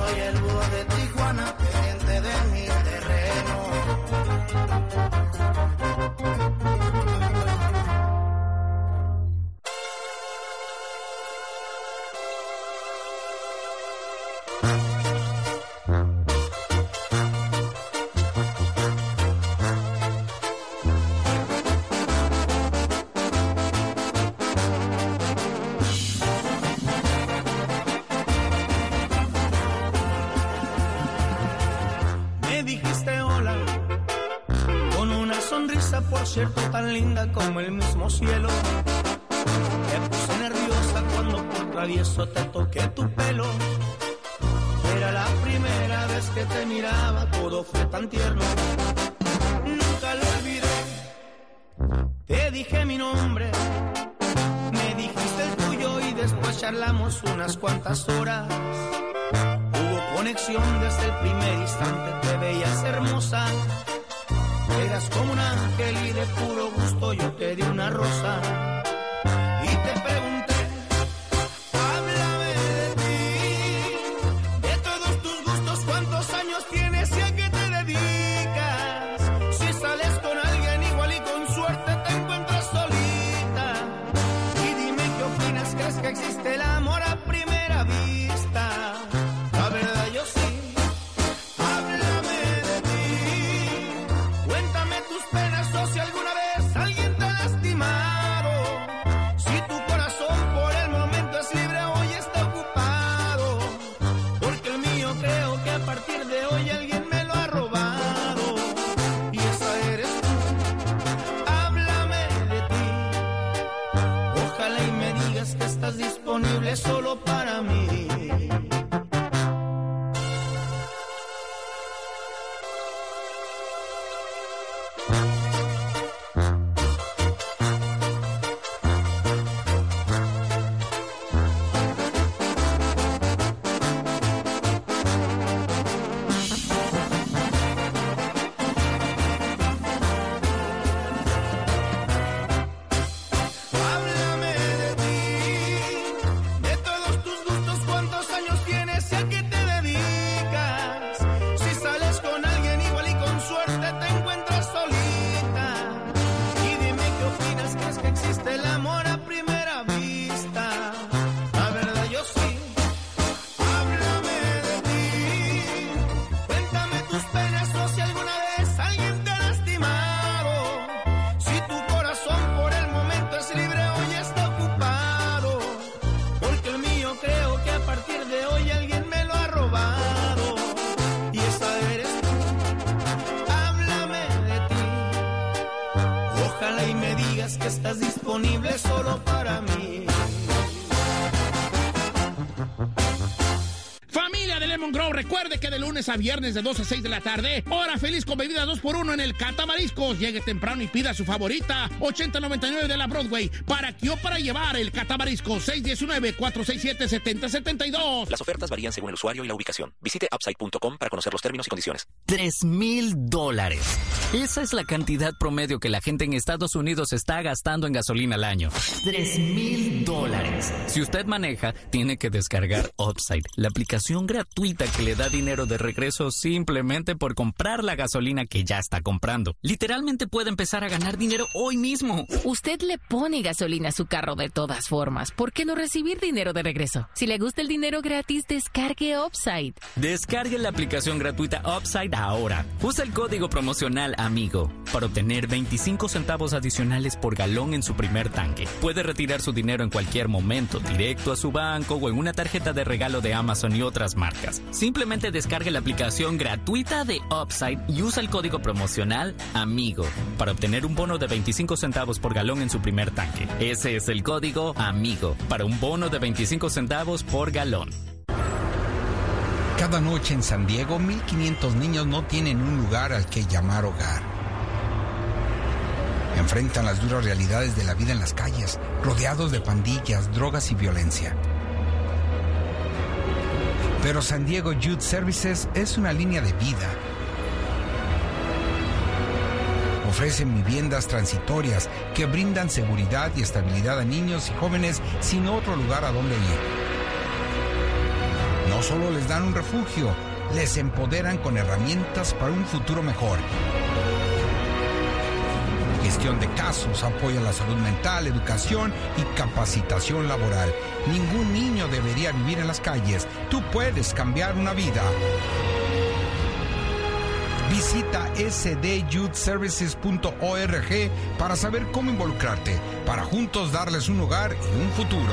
soy el búho de Tijuana, pendiente de mi terreno. Por cierto, tan linda como el mismo cielo. Me puse nerviosa cuando por travieso te toqué tu pelo. Era la primera vez que te miraba, todo fue tan tierno. Nunca lo olvidé. Te dije mi nombre, me dijiste el tuyo y después charlamos unas cuantas horas. Hubo conexión desde el primer instante, te veías hermosa. Eras como un ángel y de puro gusto yo te di una rosa. Y te pregunté, háblame de ti, de todos tus gustos, cuántos años tienes y a qué te dedicas. Si sales con alguien igual y con suerte te encuentras solita. Y dime qué opinas, ¿crees que existe el amor a primera vista? La verdad yo sí. Si alguna vez alguien te ha lastimado, si tu corazón por el momento es libre, hoy está ocupado, porque el mío creo que a partir de hoy alguien me lo ha robado, y esa eres tú. Háblame de ti, ojalá y me digas que estás disponible solo para mí. Que estás disponible solo para mí. Familia de Lemon Grove, recuerde que de lunes a viernes de dos a seis de la tarde, hora feliz con bebidas dos por uno en el Catamariscos. Llegue temprano y pida su favorita, ochenta noventa y nueve de la Broadway. Para que o para llevar el Catamariscos, seis uno nueve, cuatro seis siete, siete cero siete dos. Las ofertas varían según el usuario y la ubicación. Visite upside punto com para conocer los términos y condiciones. Tres mil dólares. Esa es la cantidad promedio que la gente en Estados Unidos está gastando en gasolina al año. Tres mil dólares. Si usted maneja, tiene que descargar Upside, la aplicación gratuita que le da dinero de regreso simplemente por comprar la gasolina que ya está comprando. Literalmente puede empezar a ganar dinero hoy mismo. Usted le pone gasolina a su carro de todas formas. ¿Por qué no recibir dinero de regreso? Si le gusta el dinero gratis, descargue Upside. Descargue la aplicación gratuita Upside ahora. Usa el código promocional AMIGO para obtener veinticinco centavos adicionales por galón en su primer tanque. Puede retirar su dinero en cualquier momento, directo a su banco o en una tarjeta de regalo de Amazon y otras marcas. Simplemente descargue la aplicación gratuita de Upside y usa el código promocional AMIGO para obtener un bono de veinticinco centavos por galón en su primer tanque. Ese es el código AMIGO para un bono de veinticinco centavos por galón. Cada noche en San Diego, mil quinientos niños no tienen un lugar al que llamar hogar. Enfrentan las duras realidades de la vida en las calles, rodeados de pandillas, drogas y violencia. Pero San Diego Youth Services es una línea de vida. Ofrecen viviendas transitorias que brindan seguridad y estabilidad a niños y jóvenes sin otro lugar a donde ir. No No solo les dan un refugio, les empoderan con herramientas para un futuro mejor. Gestión de casos, apoyo a la salud mental, educación y capacitación laboral. Ningún niño debería vivir en las calles. Tú puedes cambiar una vida. Visita s d youth services punto org para saber cómo involucrarte, para juntos darles un hogar y un futuro.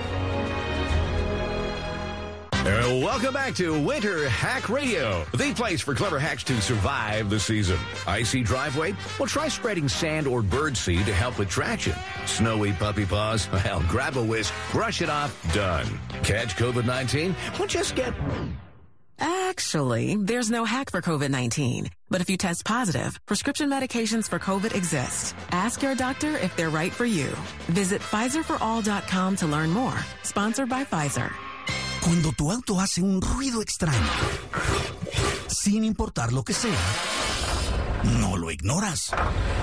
Uh, welcome back to Winter Hack Radio, the place for clever hacks to survive the season. Icy driveway? Well, try spreading sand or birdseed to help with traction. Snowy puppy paws? Well, grab a whisk, brush it off, done. Catch COVID nineteen? Well, just get... Actually, there's no hack for COVID nineteen. But if you test positive, prescription medications for COVID exist. Ask your doctor if they're right for you. Visit Pfizer for all dot com to learn more. Sponsored by Pfizer. Cuando tu auto hace un ruido extraño, sin importar lo que sea, no lo ignoras.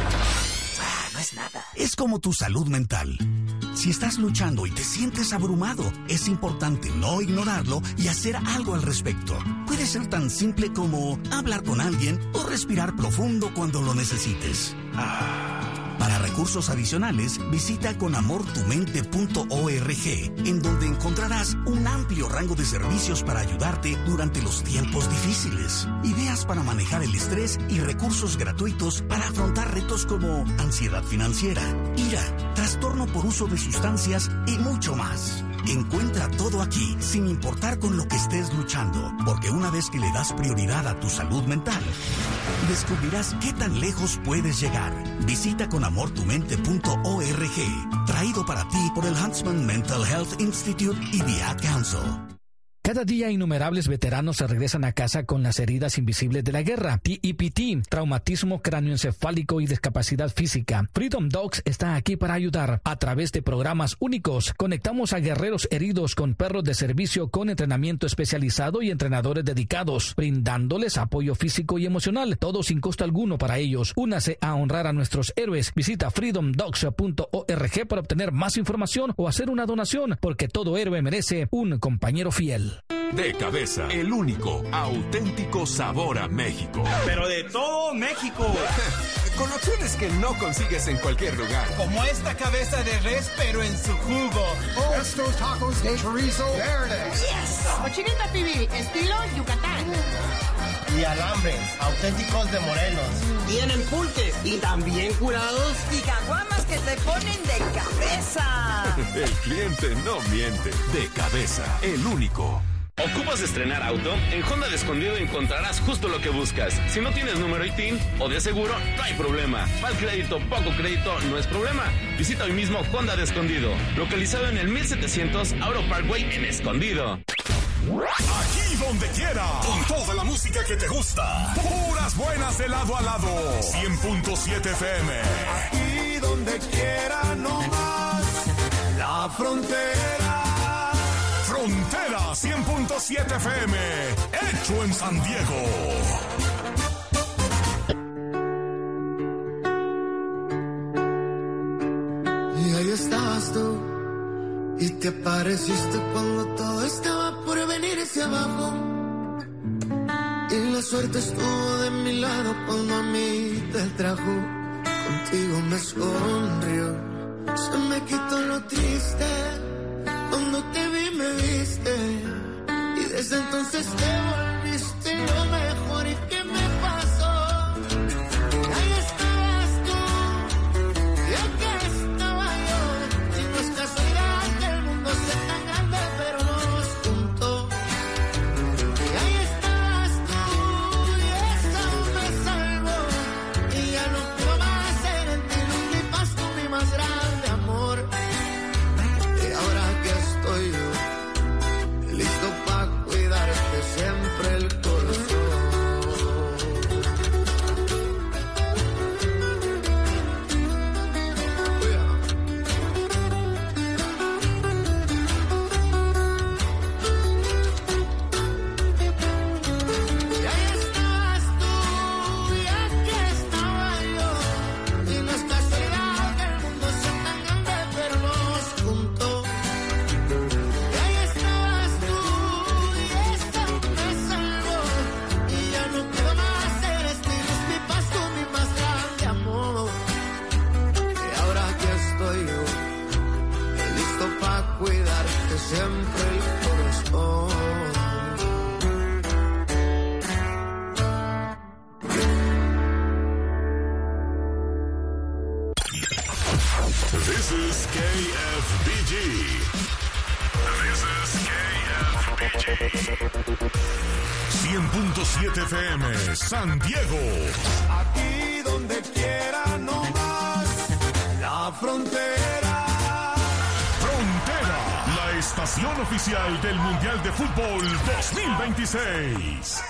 Ah, no es nada. Es como tu salud mental. Si estás luchando y te sientes abrumado, es importante no ignorarlo y hacer algo al respecto. Puede ser tan simple como hablar con alguien o respirar profundo cuando lo necesites. Ah. Para recursos adicionales, visita con amor tu mente punto org, en donde encontrarás un amplio rango de servicios para ayudarte durante los tiempos difíciles, ideas para manejar el estrés y recursos gratuitos para afrontar retos como ansiedad financiera, ira, trastorno por uso de sustancias y mucho más. Encuentra todo aquí, sin importar con lo que estés luchando, porque una vez que le das prioridad a tu salud mental, descubrirás qué tan lejos puedes llegar. Visita con amor tu mente punto org, traído para ti por el Huntsman Mental Health Institute y The Ad Council. Cada día innumerables veteranos se regresan a casa con las heridas invisibles de la guerra. T E P T, traumatismo cráneoencefálico y discapacidad física. Freedom Dogs está aquí para ayudar. A través de programas únicos, conectamos a guerreros heridos con perros de servicio con entrenamiento especializado y entrenadores dedicados, brindándoles apoyo físico y emocional, todo sin costo alguno para ellos. Únase a honrar a nuestros héroes. Visita freedom dogs punto org para obtener más información o hacer una donación, porque todo héroe merece un compañero fiel. De Cabeza, el único auténtico sabor a México. Pero de todo México. Con opciones que no consigues en cualquier lugar. Como esta cabeza de res, pero en su jugo. Oh, estos tacos de chorizo verdes. Yes. Cochinita pibil, estilo Yucatán. Y alambres, auténticos de Morelos. Tienen pulques y también curados. Y caguamas que te ponen de cabeza. El cliente no miente. De Cabeza, el único. ¿Ocupas estrenar auto? En Honda de Escondido encontrarás justo lo que buscas. Si no tienes número I T I N o de seguro, no hay problema. Mal crédito, poco crédito, no es problema. Visita hoy mismo Honda de Escondido, localizado en el mil setecientos Auro Parkway en Escondido. Aquí donde quiera, con toda la música que te gusta. Puras buenas de lado a lado. cien punto siete F M. Aquí donde quiera, no más. La frontera. Frontera cien punto siete F M, hecho en San Diego. Y ahí estabas tú, y te apareciste cuando todo estaba por venirse abajo. Y la suerte estuvo de mi lado cuando a mí te trajo. Contigo me sonrió, se me quitó lo triste. Cuando te vi me viste, y desde entonces te volviste lo mejor. ¿Y qué me pasó? Ahí estabas tú, y aquí estaba yo. Y no es casualidad que el mundo sea tan grande, pero nos juntó. Y ahí estabas tú, y eso me salvó. Y ya no puedo más ser en ti luz ni paz, tú mi más grande amor. Y ahora que estoy yo, listo pa' cuidarte siempre is K F B G. This is K F B G. cien punto siete F M, San Diego. Aquí donde quiera no más, la frontera. Frontera, la estación oficial del Mundial de Fútbol dos mil veintiséis.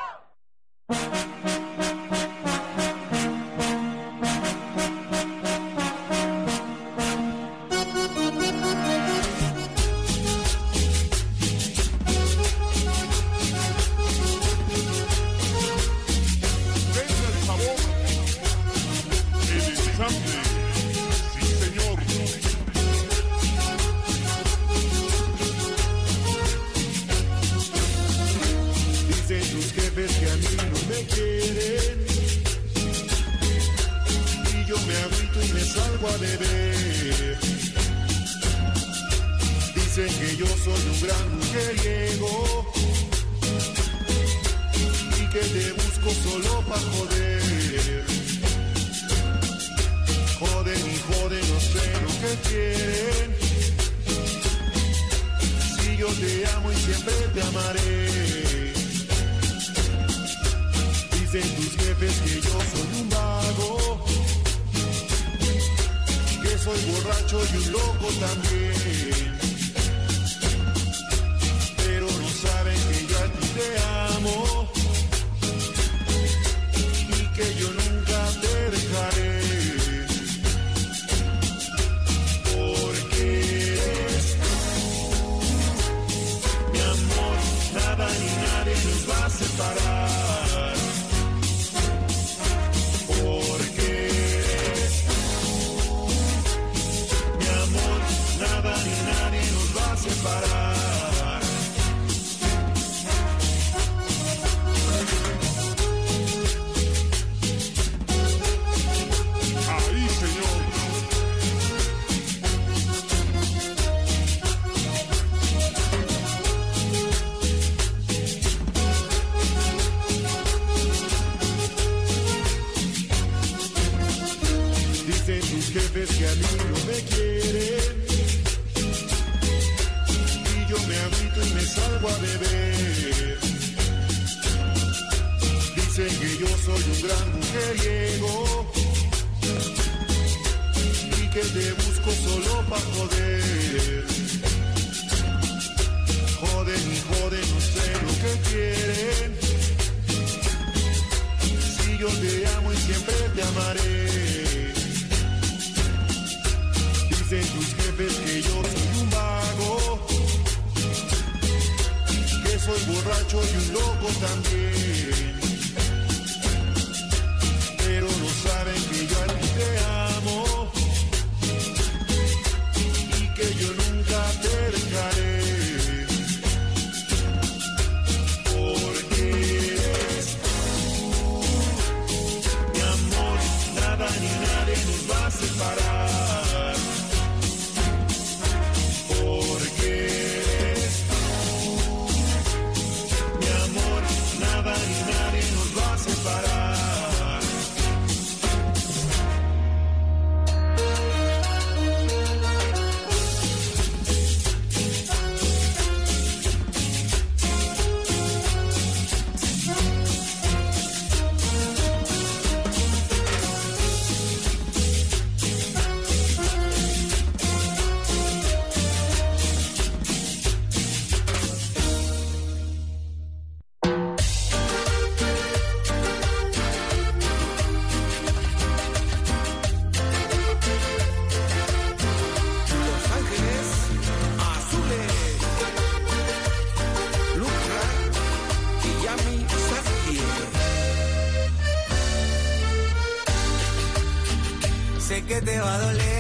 Que te va a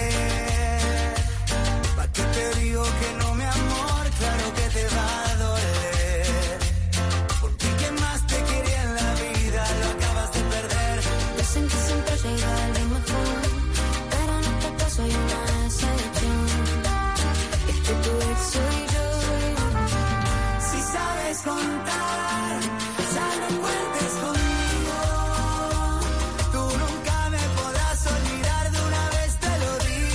doler, ¿pa' qué te digo que no, mi amor? Claro que te va a doler, porque quien más te quería en la vida lo acabas de perder. Dicen que siempre llega alguien mejor, pero en este caso hay una excepción, es que tu ex soy yo. Si sabes contar, ya no cuentes conmigo, tú nunca me podrás olvidar, de una vez te lo digo.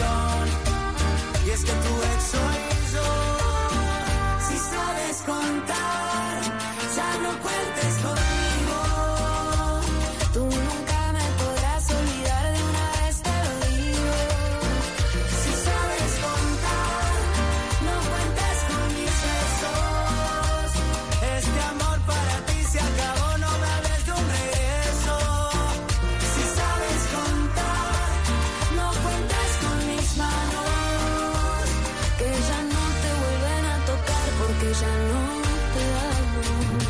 traición. Y es que tu ex soy yo. Si sabes contar, ya no cuentes conmigo. Tú nunca me podrás olvidar, de una vez te lo digo. Si sabes contar, no cuentes con mis besos. Este amor para ti se acabó, no me hables de un regreso. Si sabes contar, no cuentes con mis manos, que ya no te vuelven a tocar porque ya no te amo.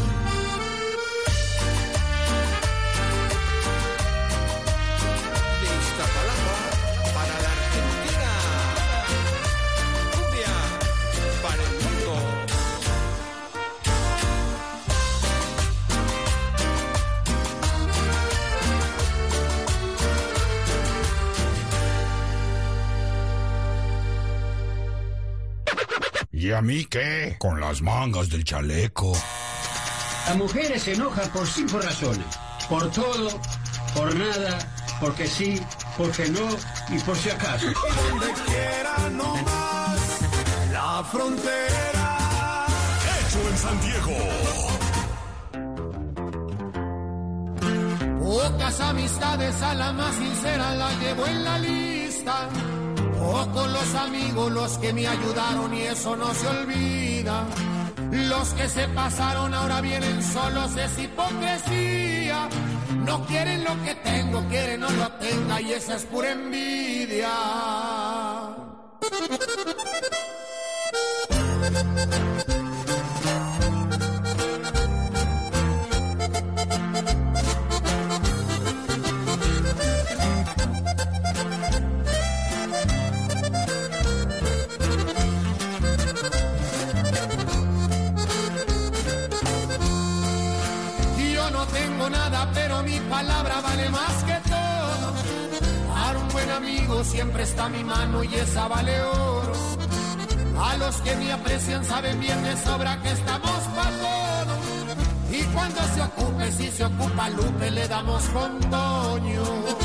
De Iztapalapa para la Argentina. Cumbia para el mundo. ¿Y a mí qué? Con las mangas del chaleco. Las mujeres se enojan por cinco razones. Por todo, por nada, porque sí, porque no y por si acaso. Donde quiera no más, la frontera. Hecho en San Diego. Pocas amistades, a la más sincera la llevo en la lista. Pocos los amigos los que me ayudaron y eso no se olvida. Los que se pasaron ahora vienen solos, es hipocresía. No quieren lo que tengo, quieren no lo tenga y esa es pura envidia. Pero mi palabra vale más que todo. Para un buen amigo siempre está mi mano y esa vale oro. A los que me aprecian saben bien de sobra que estamos para todo. Y cuando se ocupe, si se ocupa Lupe, le damos con Toño.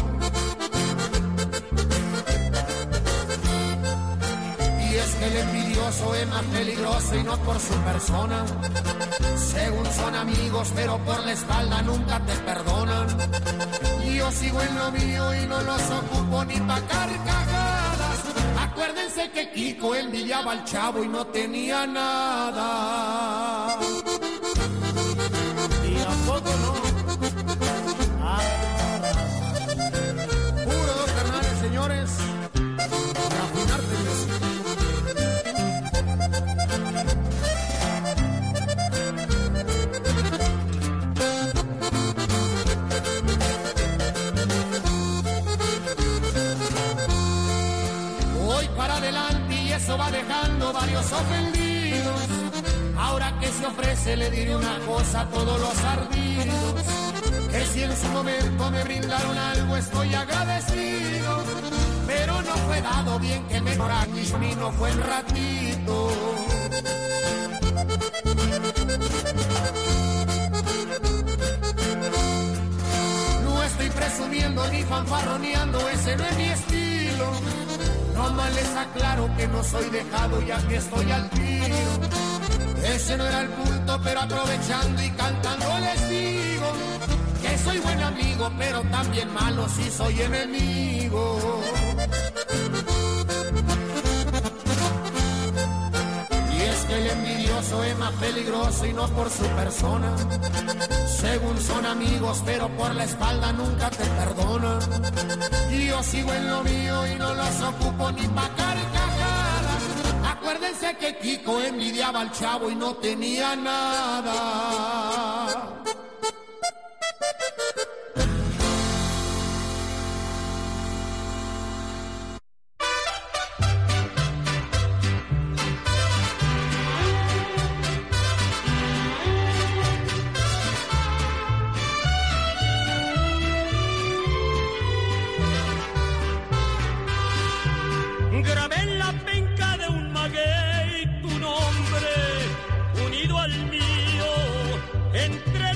Y es que el envidioso es más peligroso y no por su persona. Según son amigos, pero por la espalda nunca te perdonan. Yo sigo en lo mío y no los ocupo ni pa' carcajadas. Acuérdense que Kiko envidiaba al Chavo y no tenía nada. Y tampoco no. Ah, puro dos carnales, señores. Para afinárteles. Eso va dejando varios ofendidos. Ahora que se ofrece le diré una cosa a todos los ardidos, que si en su momento me brindaron algo estoy agradecido, pero no fue dado bien que me moran mis no fue el ratito. No estoy presumiendo ni fanfarroneando, ese no es mi estilo. Nomás les aclaro que no soy dejado ya que estoy al tiro. Ese no era el punto, pero aprovechando y cantando les digo que soy buen amigo, pero también malo si soy enemigo. Y es que el envidioso es más peligroso y no por su persona. Según son amigos, pero por la espalda nunca te perdonan. Y yo sigo en lo mío y no los ocupo ni pa' carcajadas. Acuérdense que Kiko envidiaba al Chavo y no tenía nada. Grabé en la penca de un maguey tu nombre, unido al mío, entre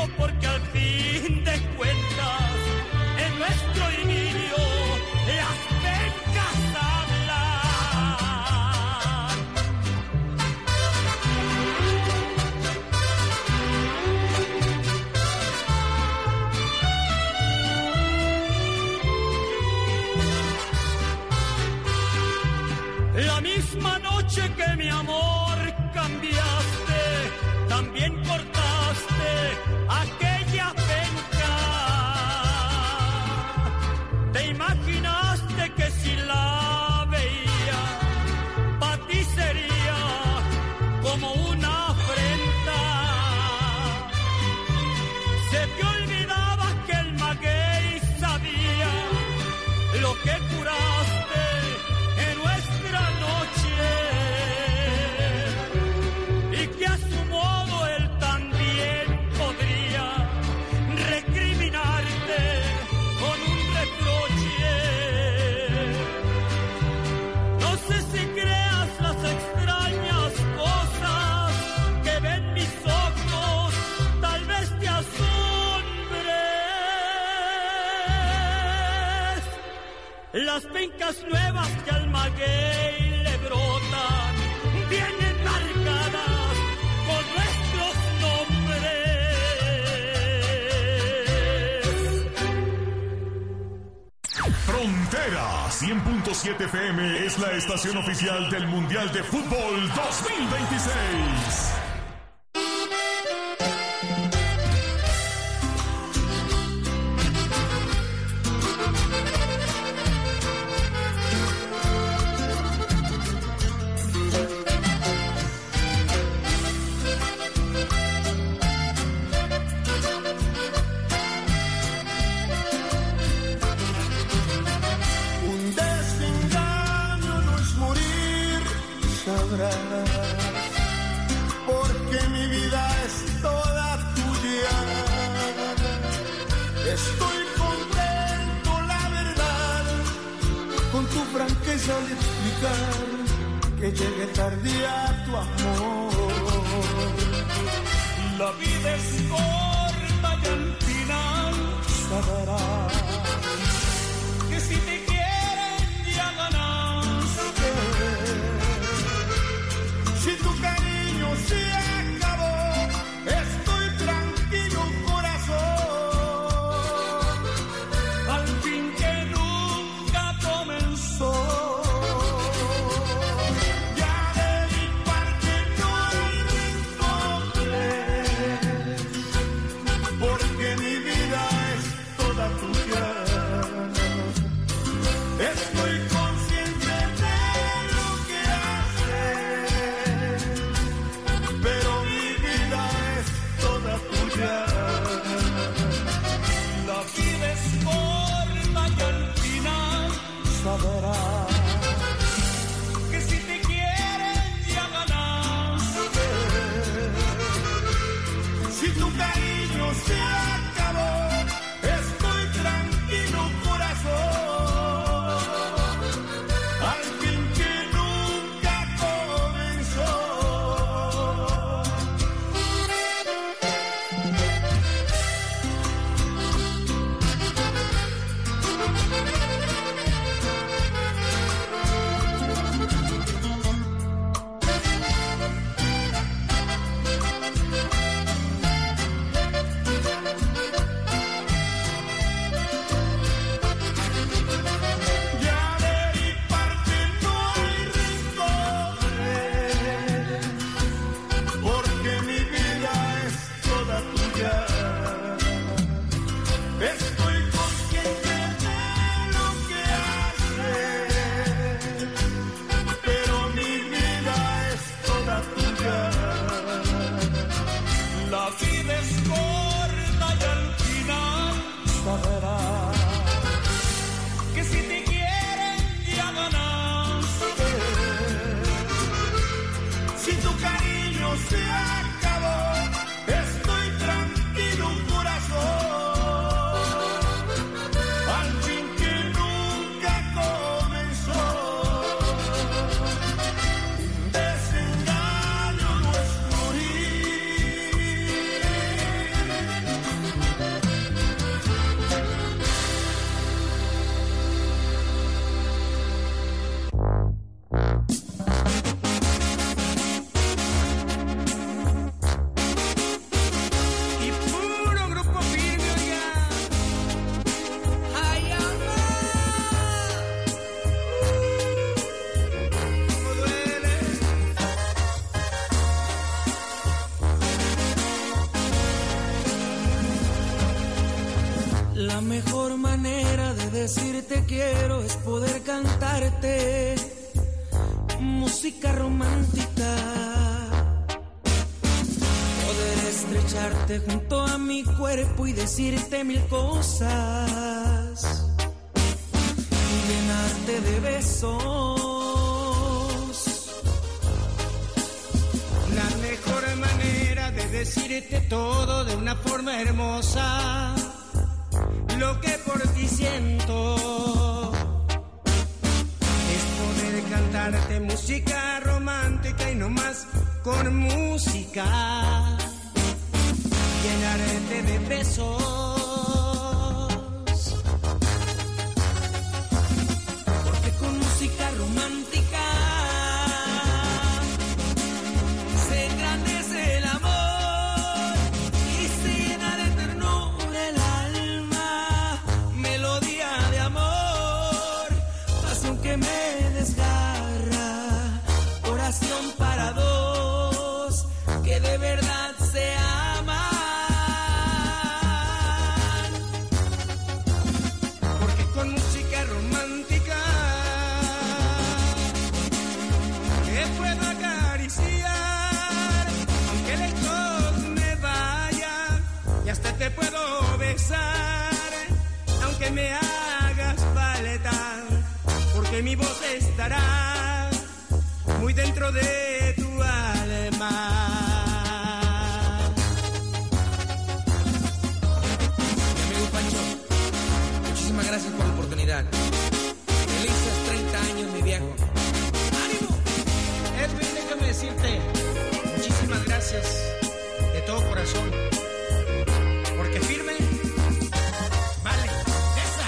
siento porque al fin de cuentas en nuestro idilio las pencas hablan. La misma noche que mi amor cambiaste, también cortaste aquella penca. Te imaginaste que si la veía, para ti sería como una afrenta. Se te olvidaba que el maguey sabía lo que curaste en nuestra noche, y que a su modo él también podría recriminarte con un reproche. No sé si creas las extrañas cosas que ven mis ojos, tal vez te asombres. Las pencas nuevas que al maguey le brotan vienen marcadas con nuestros nombres. Frontera cien punto siete F M es la estación oficial del Mundial de Fútbol dos mil veintiséis. Un desengaño no es morir, sabrás, porque mi vida es toda tuya. Estoy contento, la verdad, con tu franqueza de explicar que llegue tardía tu amor. La vida es corta y al final sabrás que si te quieren ya ganaste. Si tu cariño se acabó, estoy tranquilo, corazón. Al fin que nunca comenzó. Ya de mi parte La mejor manera de decirte quiero es poder cantarte música romántica, poder estrecharte junto a mi cuerpo y decirte mil cosas, llenarte de besos. La mejor manera de decirte todo de una forma hermosa, lo que por ti siento, es poder cantarte música romántica y no más con música, llenarte de besos. Porque con música romántica se engrandece el amor y se llena de ternura el alma, melodía de amor, pasión que me desgarra, oración para dos que de verdad se aman. Porque con música romántica te puedo acariciar, aunque lejos me vaya, y hasta te puedo besar, aunque me hagas falta, porque mi voz estará muy dentro de tu alma. Mi amigo Pancho, muchísimas gracias por la oportunidad. Felices treinta años, mi viejo. ¡Ánimo! Edwin, déjame decirte muchísimas gracias de todo corazón, porque firme, vale, esa.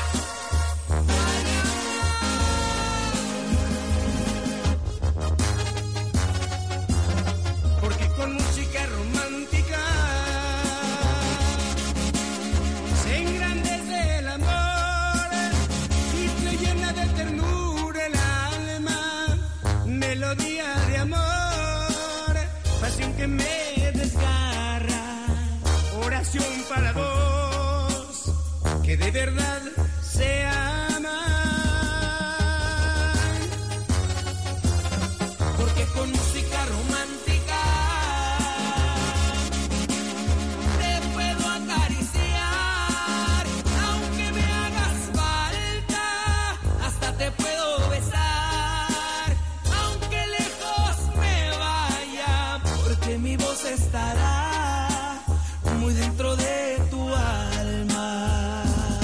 Porque con música romántica se engrandece el amor y te llena de ternura el alma, melodía de amor, pasión que me desgarra, oración para dos que de verdad se aman. Porque con música romántica te puedo acariciar, aunque me hagas falta, hasta te puedo besar, aunque lejos me vaya, porque mi voz estará muy dentro de tu alma.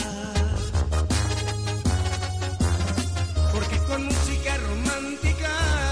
Porque con música romántica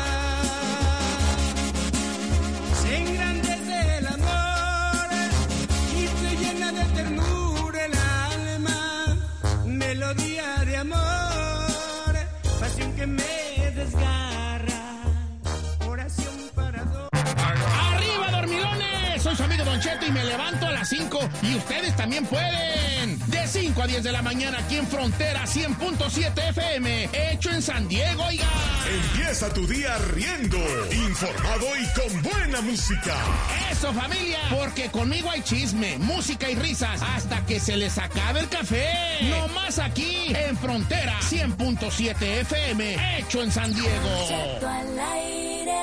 se engrandece el amor y te llena de ternura el alma, melodía de amor, pasión que me desgarra, oración para dos. ¡Arriba, dormilones! Soy su amigo Don Cheto y me levanto a las cinco y ustedes también pueden. De cinco a diez de la mañana aquí en Frontera cien punto siete F M, hecho en San Diego, oiga. Empieza tu día riendo, informado y con buena música. Eso, familia, porque conmigo hay chisme, música y risas hasta que se les acabe el café. No más aquí en Frontera cien punto siete F M, hecho en San Diego. Cheto al aire.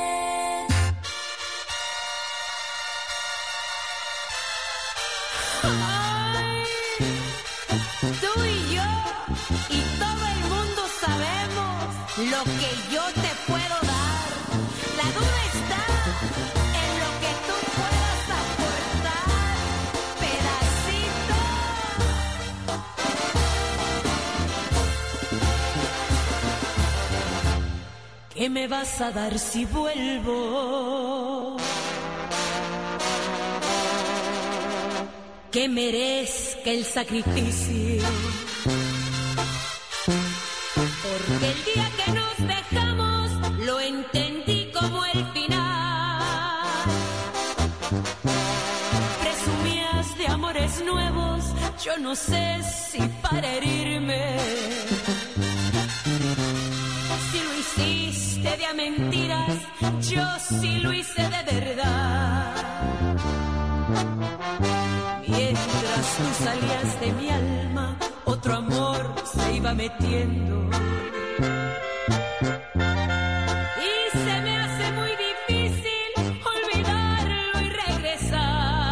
Tú y yo y todo el mundo sabemos lo que yo te puedo dar. La duda está en lo que tú puedas aportar, pedacito. ¿Qué me vas a dar si vuelvo? Que merezca el sacrificio. Porque el día que nos dejamos lo entendí como el final. Presumías de amores nuevos, yo no sé si para herirme. Si lo hiciste de a mentiras, yo sí lo hice de verdad. Mientras tú salías de mi alma, otro amor se iba metiendo. Y se me hace muy difícil olvidarlo y regresar.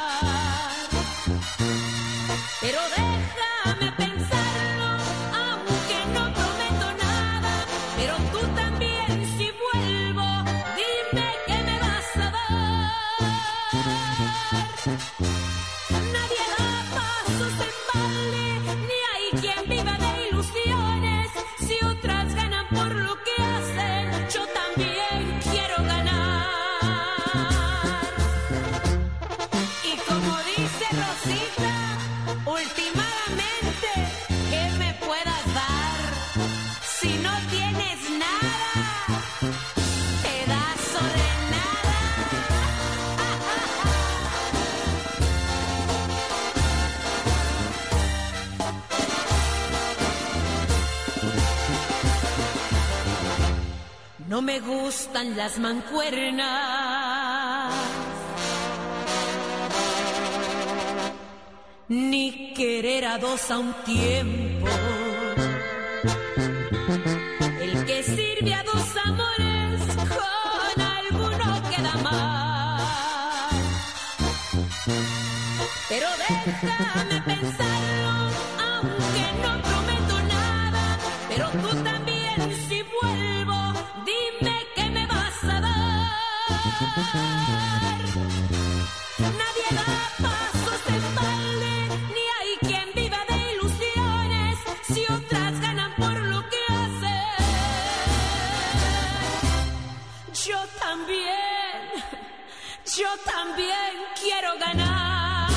Pero déjame pensarlo, aunque no prometo nada. Pero tú también, si vuelvo, dime qué me vas a dar. Nadie da pasos en balde, ni hay quien viva de ilusiones. Si otras ganan por lo que hacen, yo también quiero ganar. Y como dice Rosita, últimamente, ¿qué me puedas dar? Si no tienes nada, pedazo de nada. No me gustan las mancuernas, ni querer a dos a un tiempo. El que sirve a dos amores con alguno queda mal. Pero déjame pensarlo, aunque no prometo nada. Pero tú también, si vuelvo, dime qué me vas a dar. Nadie da pasos en balde, ni hay quien viva de ilusiones. Si otras ganan por lo que hacen, yo también, yo también quiero ganar.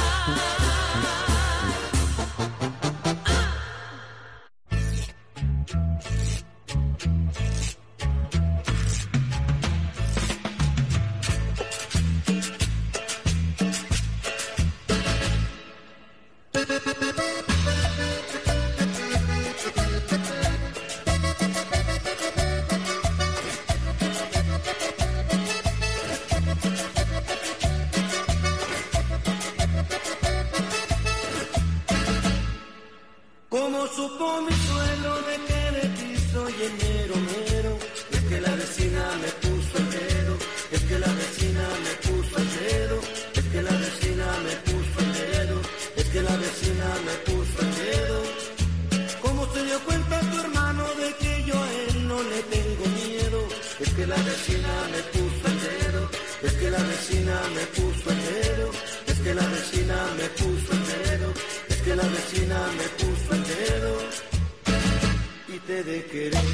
Como supo mi suegro de que de ti soy el mero mero, es que la vecina me puso el dedo, es que la vecina me puso el dedo, es que la vecina me puso el dedo, es que la vecina me puso el dedo. ¿Cómo se dio cuenta tu hermano de que yo a él no le tengo miedo? Es que la vecina me puso el dedo, es que la vecina me puso el dedo, es que la vecina me puso el dedo, es que la vecina me puso el dedo. Y te de querer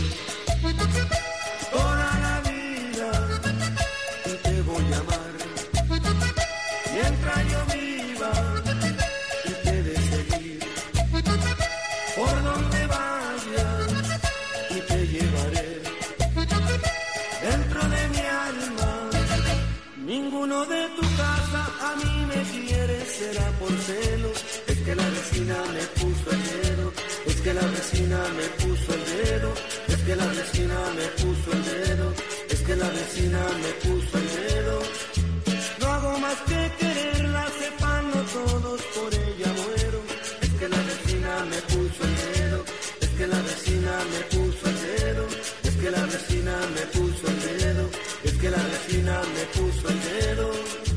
toda la vida y te voy a amar mientras yo viva y te de seguir por donde vayas y te llevaré dentro de mi alma. Ninguno de tu casa a mí me quiere, será por celos. Es que la vecina me puso el dedo, es que la vecina me puso el dedo, es que la vecina me puso el dedo, es que la vecina me puso el dedo. No hago más que quererla, sepanlo todos, por ella muero. Es que la vecina me puso el dedo, es que la vecina me puso el dedo, es que la vecina me puso el dedo, es que la vecina me puso el dedo.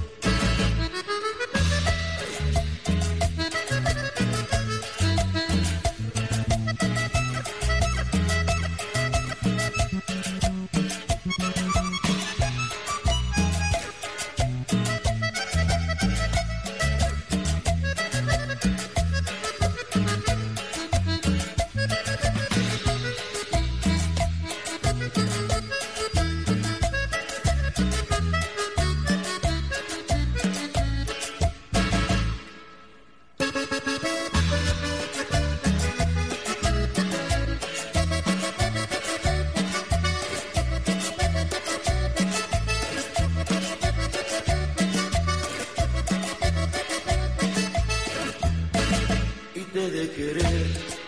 De querer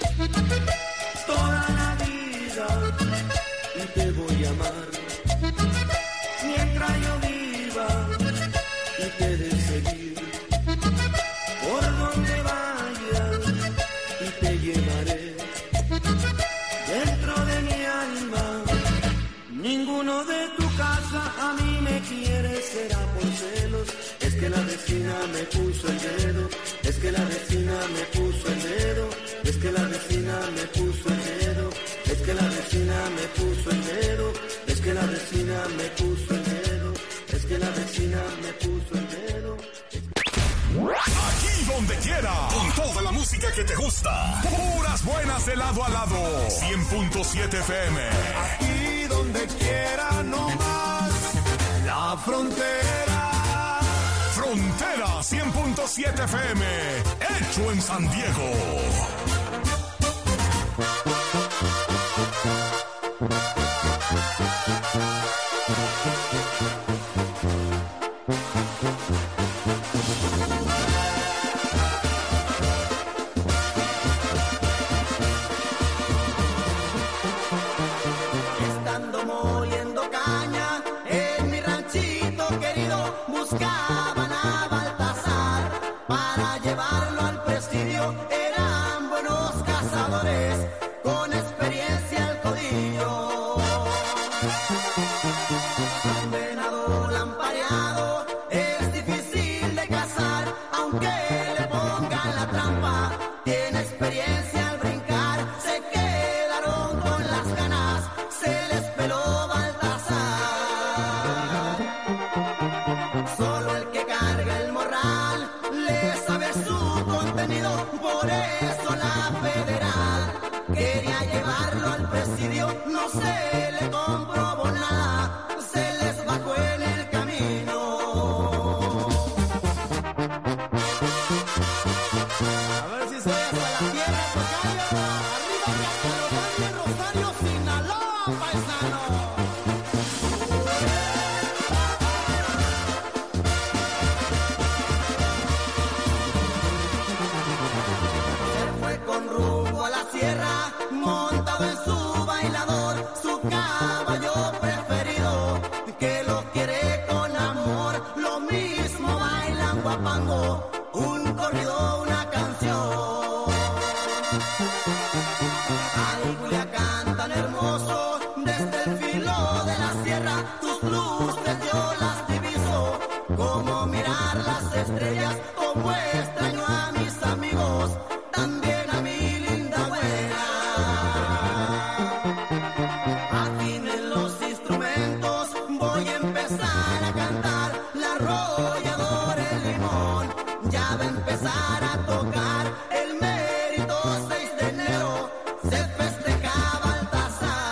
toda la vida y te voy a amar mientras yo viva y te de seguir por donde va. me puso el dedo, es que la vecina me puso el dedo, es que la vecina me puso el dedo, es que la vecina me puso el dedo, es que la vecina me puso el dedo, es que la vecina me puso el dedo. Aquí donde quiera, con toda la música que te gusta, puras buenas de lado a lado, cien punto siete F M. Aquí donde quiera, no más la frontera. Frontera cien punto siete F M, hecho en San Diego. Estando moliendo caña en mi ranchito querido, buscaban a Baltasar para llevarlo al presidio. Eran buenos cazadores con experiencia al codillo. Un venado lampareado es difícil de cazar, aunque le pongan la trampa. Tiene experiencia al brincar, se quedaron con las ganas, se les peló Baltasar. Solo el que carga el morral le sabe su contenido, por eso la federal quería llevarlo al presidio. No se le comprobó nada, se les bajó en el camino. A ver si soy hasta la tierra, tocayo. Arriba Catalogán y Rosario, Sinaloa, paisano. Él fue con rumbo a la sierra, montado en su bailador, su caballo preferido, que lo quiere con amor. Lo mismo bailan guapango, un corrido, una canción. Ay, Culiacán tan hermoso, desde el filo de la sierra, tus luces yo las diviso, como mirar las estrellas, como extraño a mis amigos, también a mi linda abuela. Afinen los instrumentos, voy a empezar a cantar, la arrolladora, el limón, ya va a empezar a tocar. El mérito seis de enero se festeja Baltasar.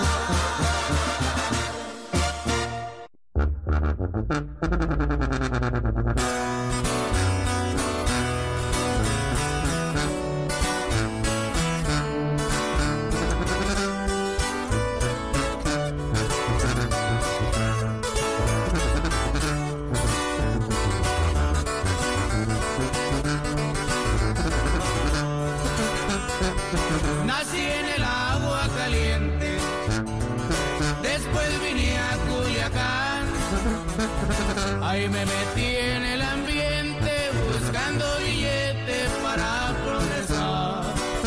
Nací en el agua caliente, después vine a Culiacán, ahí me metí en el ambiente, buscando billete para progresar.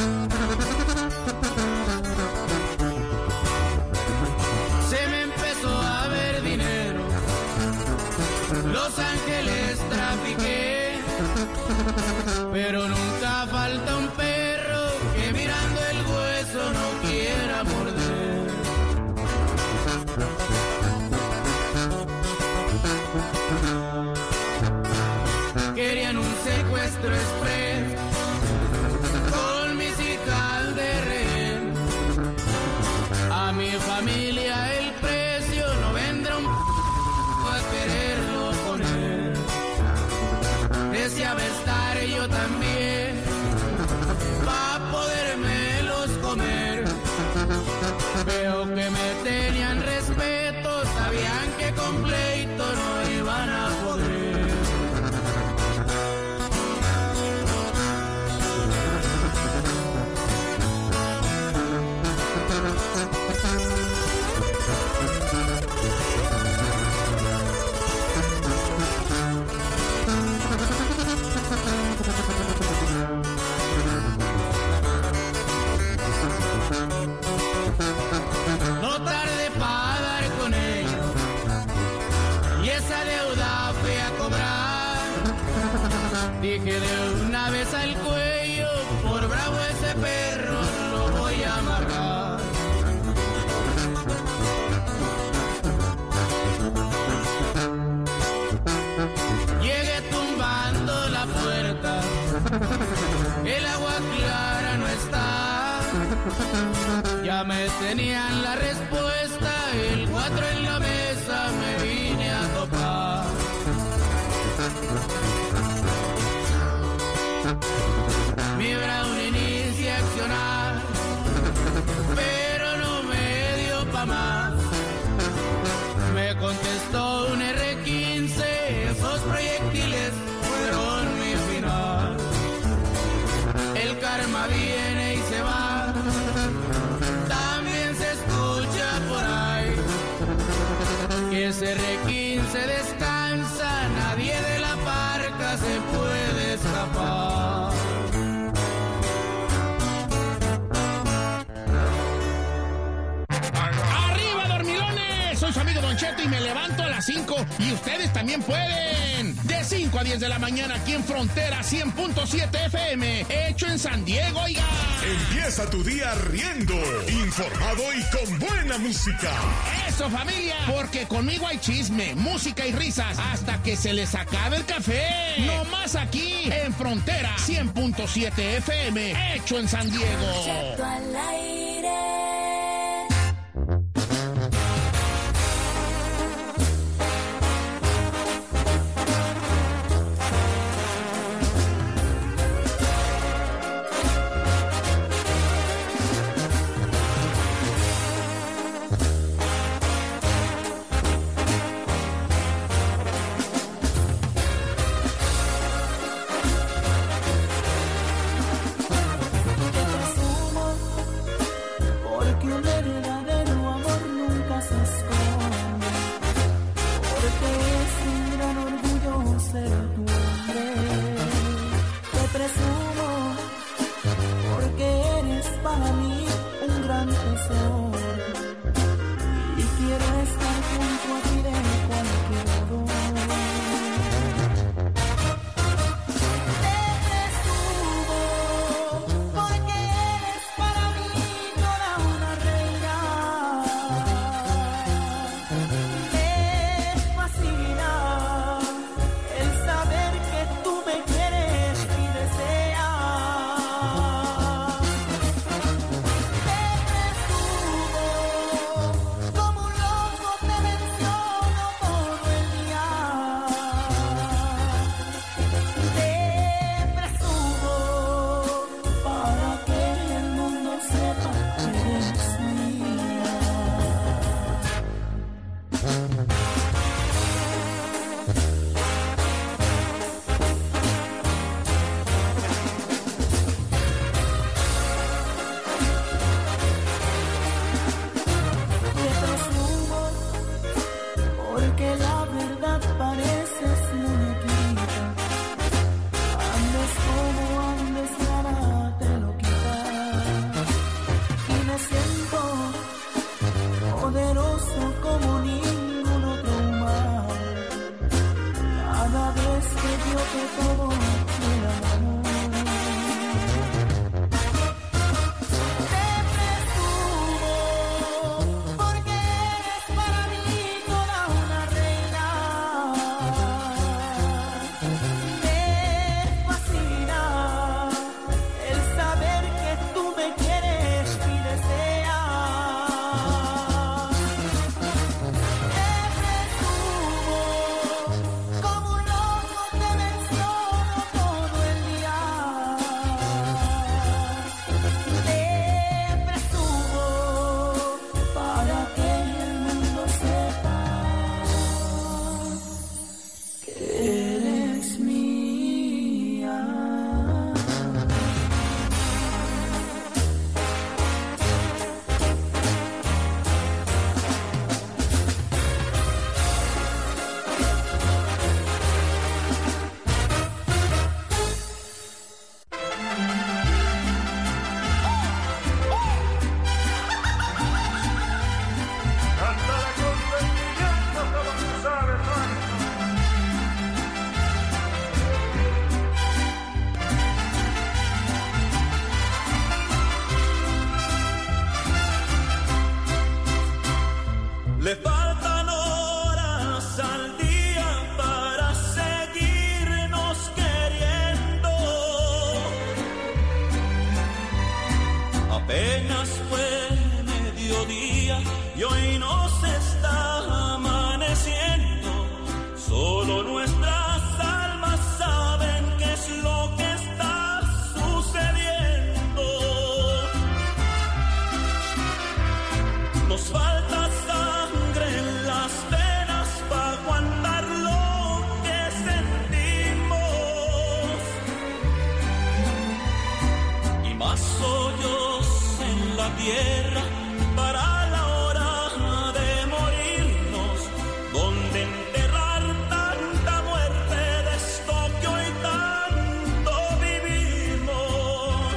Se me empezó a ver dinero, Los Ángeles trafiqué, pero nunca falta un perro que mirando el hueso no quiera morder. Querían un secuestro express que de una vez al cuello, por bravo ese perro lo voy a amarrar. Llegué tumbando la puerta, el agua clara no está. Ya me tenían la respuesta, el cuatro en la mesa me vine a topar. Mi Brown inicia a accionar, pero no me dio pa' más. Me contestó un erre quince, esos proyectiles fueron mi final. El karma viene y se va, también se escucha por ahí que ese erre quince descansa, nadie de la parca se puede escapar. ¡Arriba, dormilones! Soy su amigo Don Cheto y me levanto a las cinco y ustedes también pueden. De cinco a diez de la mañana aquí en Frontera cien punto siete efe eme, hecho en San Diego, oiga. Empieza tu día riendo, informado y con buena música. Eso, familia, porque conmigo hay chisme, música y risas hasta que se les acabe el café. No más aquí en Frontera cien punto siete efe eme, hecho en San Diego. Cheto al aire. apenas fue mediodía y hoy nos está amaneciendo. Solo nuestras almas saben qué es lo que está sucediendo. Nos falta sangre en las venas para aguantar lo que sentimos. Y más hoyos en la tierra para la hora de morirnos, donde enterrar tanta muerte de esto que hoy tanto vivimos.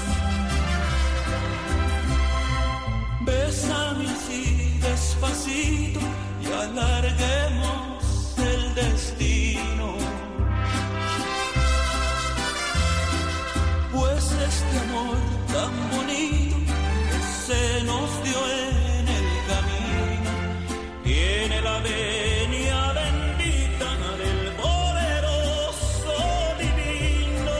Bésame así despacito y alarguemos el destino, pues este amor tan bonito que se nos dio en el camino tiene la venia bendita del poderoso divino.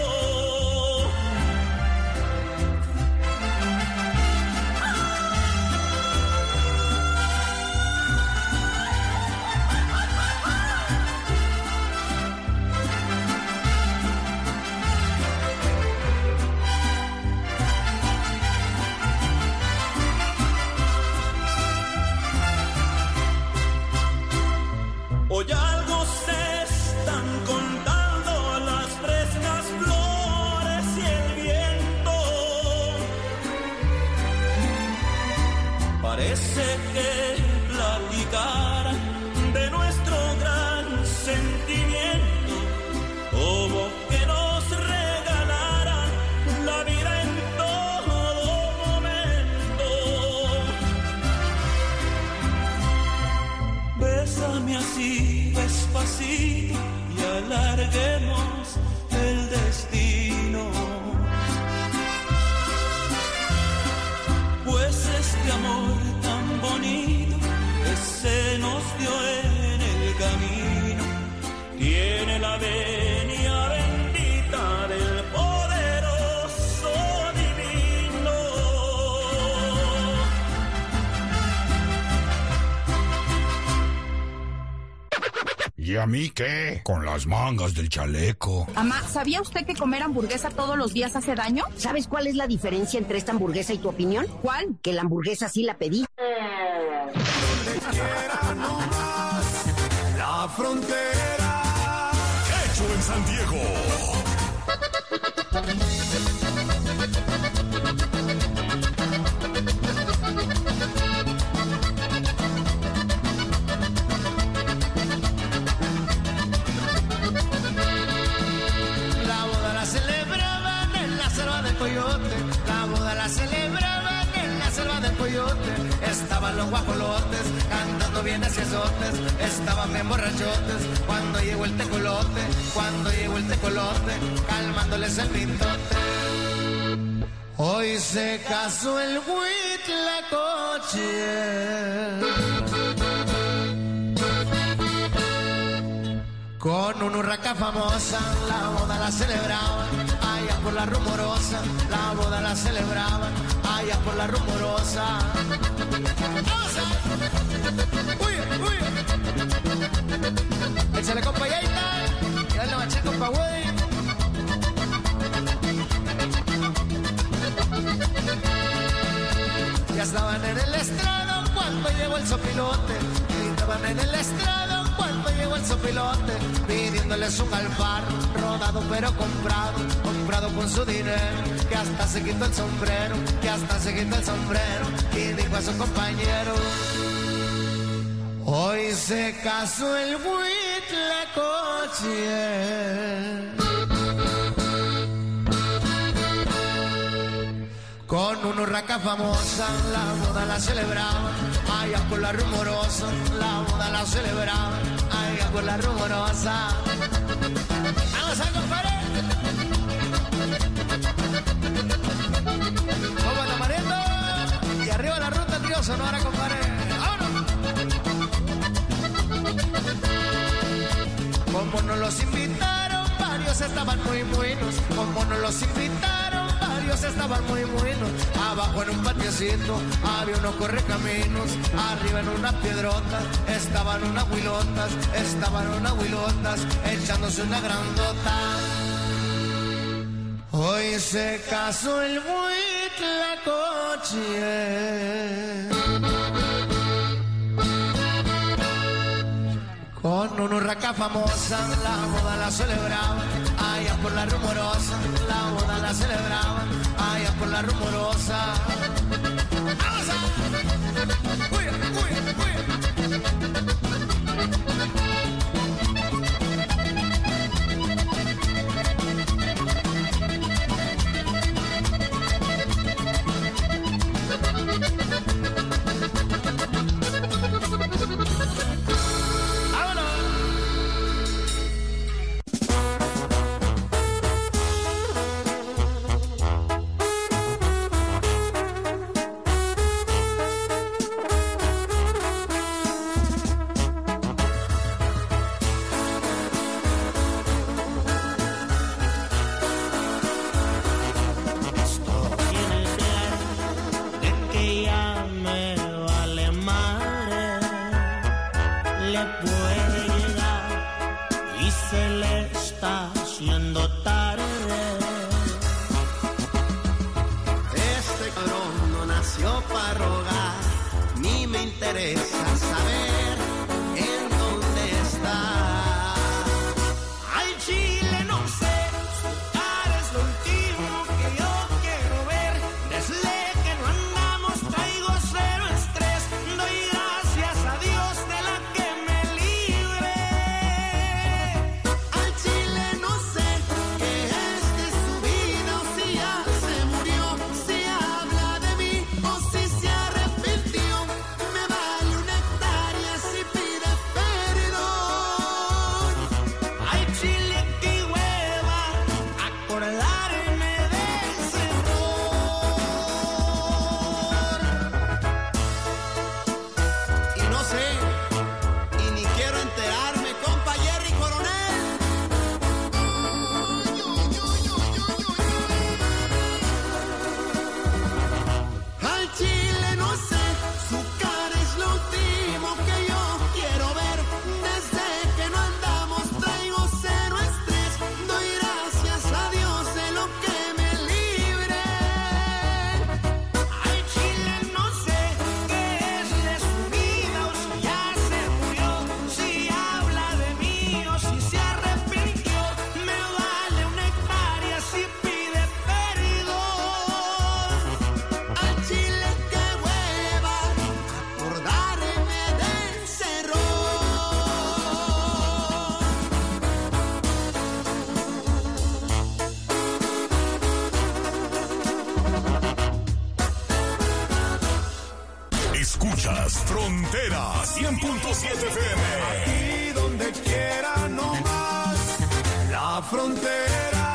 Hoy algo se están contando las frescas flores y el viento. Parece que platicaran de nuestro gran sentimiento, como que nos regalaran la vida en todo momento. Bésame así despacito y alarguemos el destino, pues este amor tan bonito que se nos dio en el camino tiene la venia bendita del poderoso divino. ¿Y a mí qué? Con las mangas del chaleco. Amá, ¿sabía usted que comer hamburguesa todos los días hace daño? ¿Sabes cuál es la diferencia entre esta hamburguesa y tu opinión? ¿Cuál? Que la hamburguesa sí la pedí. La frontera. Hecho en San Diego. La boda la celebraban en la selva del Coyote. La boda la celebraban en la selva del Coyote. Estaban los guajolotes cantando bien aciesotes. Estaban bien borrachotes cuando llegó el tecolote. Cuando llegó el tecolote calmándoles el pintote. Hoy se casó el Huitlacoche con una urraca famosa. La boda la celebraban allá por la rumorosa. La boda la celebraban allá por la rumorosa. ¡Uy, uy! Échale, compa, y ahí está. Y dale machín, compa, güey. Ya estaban en el estrado cuando llegó el sopilote. Estaban en el estrado cuando llegó el sopilote, pidiéndoles un alfar, rodado pero comprado, comprado con su dinero, que hasta se quitó el sombrero, que hasta se quitó el sombrero, y dijo a su compañero: hoy se casó el Huitlacoche con una urraca famosa. La boda la celebraban allá por la rumorosa. La boda la celebraban allá por la rumorosa. ¡Vamos a compadre! ¡Vamos la mariendo! Y arriba la ruta, tío Sonora, compadre. ¡Vámonos! Como nos los invitaron, varios estaban muy buenos. Como nos los invitaron, varios caballos estaban muy buenos. Abajo en un patiecito había unos correcaminos. Arriba en una piedrota estaban unas huilotas. Estaban unas huilotas echándose una grandota. Hoy se casó el Huitlacoche con una urraca famosa. La boda la celebraban allá por la Rumorosa. La boda la celebraban allá por la Rumorosa. ¡Vamos a! ¡Uy, uy, uy! Frontera cien punto siete F M. Aquí donde quiera no más. La frontera.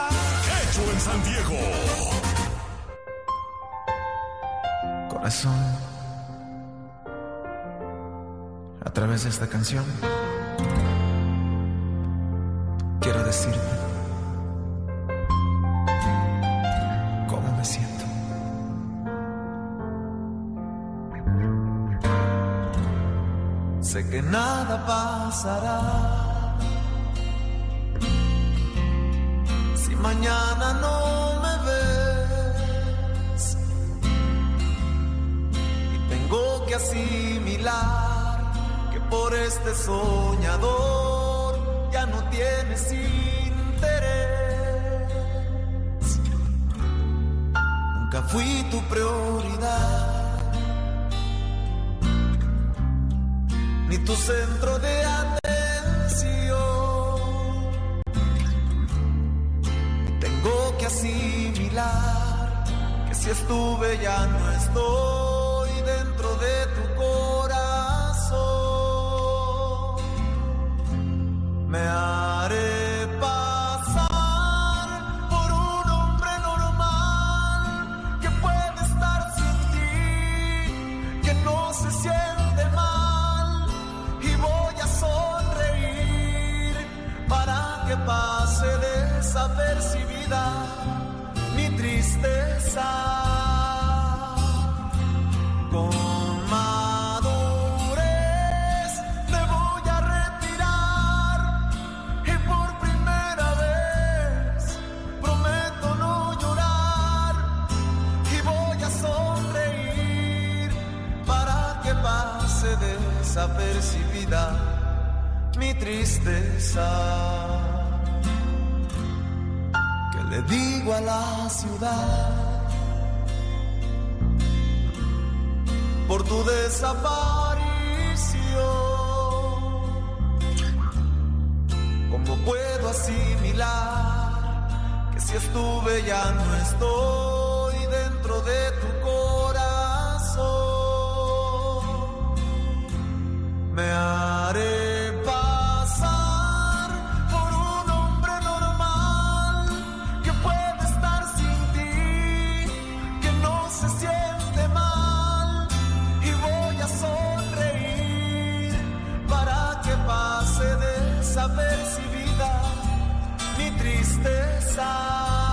Hecho en San Diego. Corazón, a través de esta canción quiero decirte cómo me siento. Sé que nada pasará si mañana no me ves, y tengo que asimilar que por este soñador ya no tienes interés. Nunca fui tu prioridad, ni tu centro de atención. Tengo que asimilar que si estuve ya no estoy dentro de tu corazón. Me haré pasar por un hombre normal que puede estar sin ti, que no se siente mal. Voy a sonreír para que pase desapercibida mi triste desapercibida mi tristeza. ¿Qué le digo a la ciudad por tu desaparición? ¿Cómo puedo asimilar que si estuve ya no estoy dentro de tu corazón? Me haré pasar por un hombre normal que puede estar sin ti, que no se siente mal, y voy a sonreír para que pase desapercibida mi tristeza.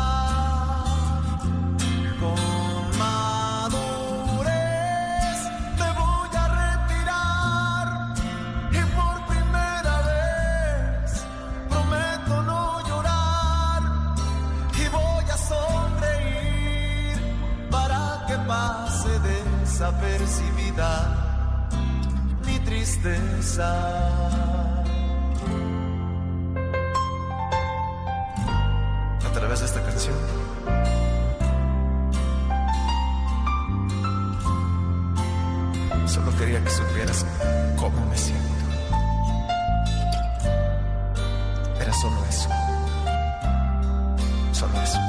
Desapercibida mi tristeza. A través de esta canción solo quería que supieras cómo me siento. Era solo eso. Solo eso.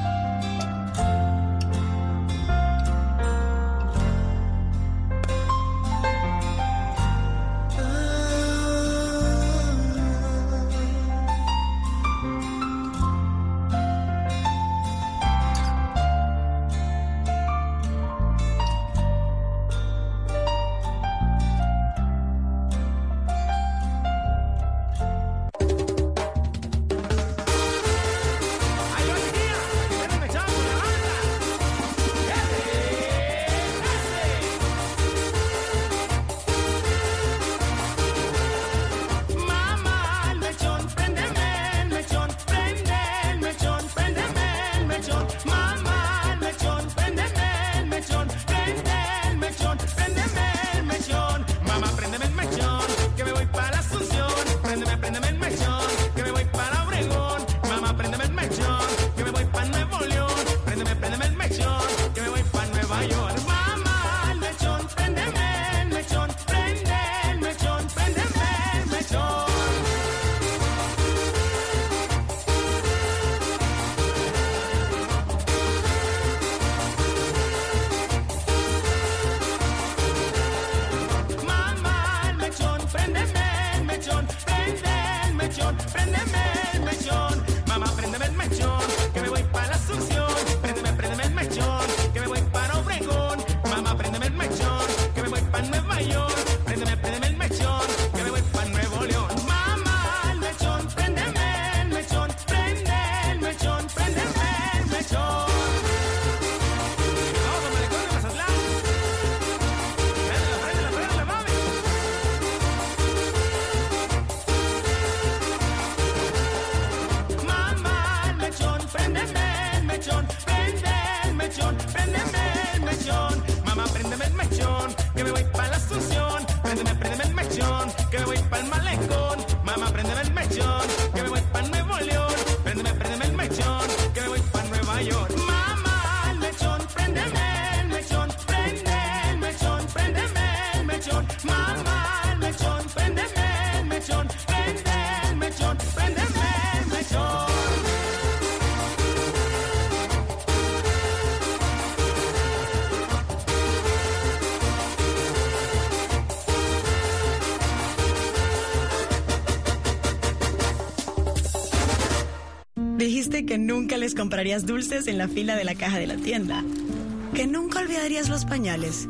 Dijiste que nunca les comprarías dulces en la fila de la caja de la tienda, que nunca olvidarías los pañales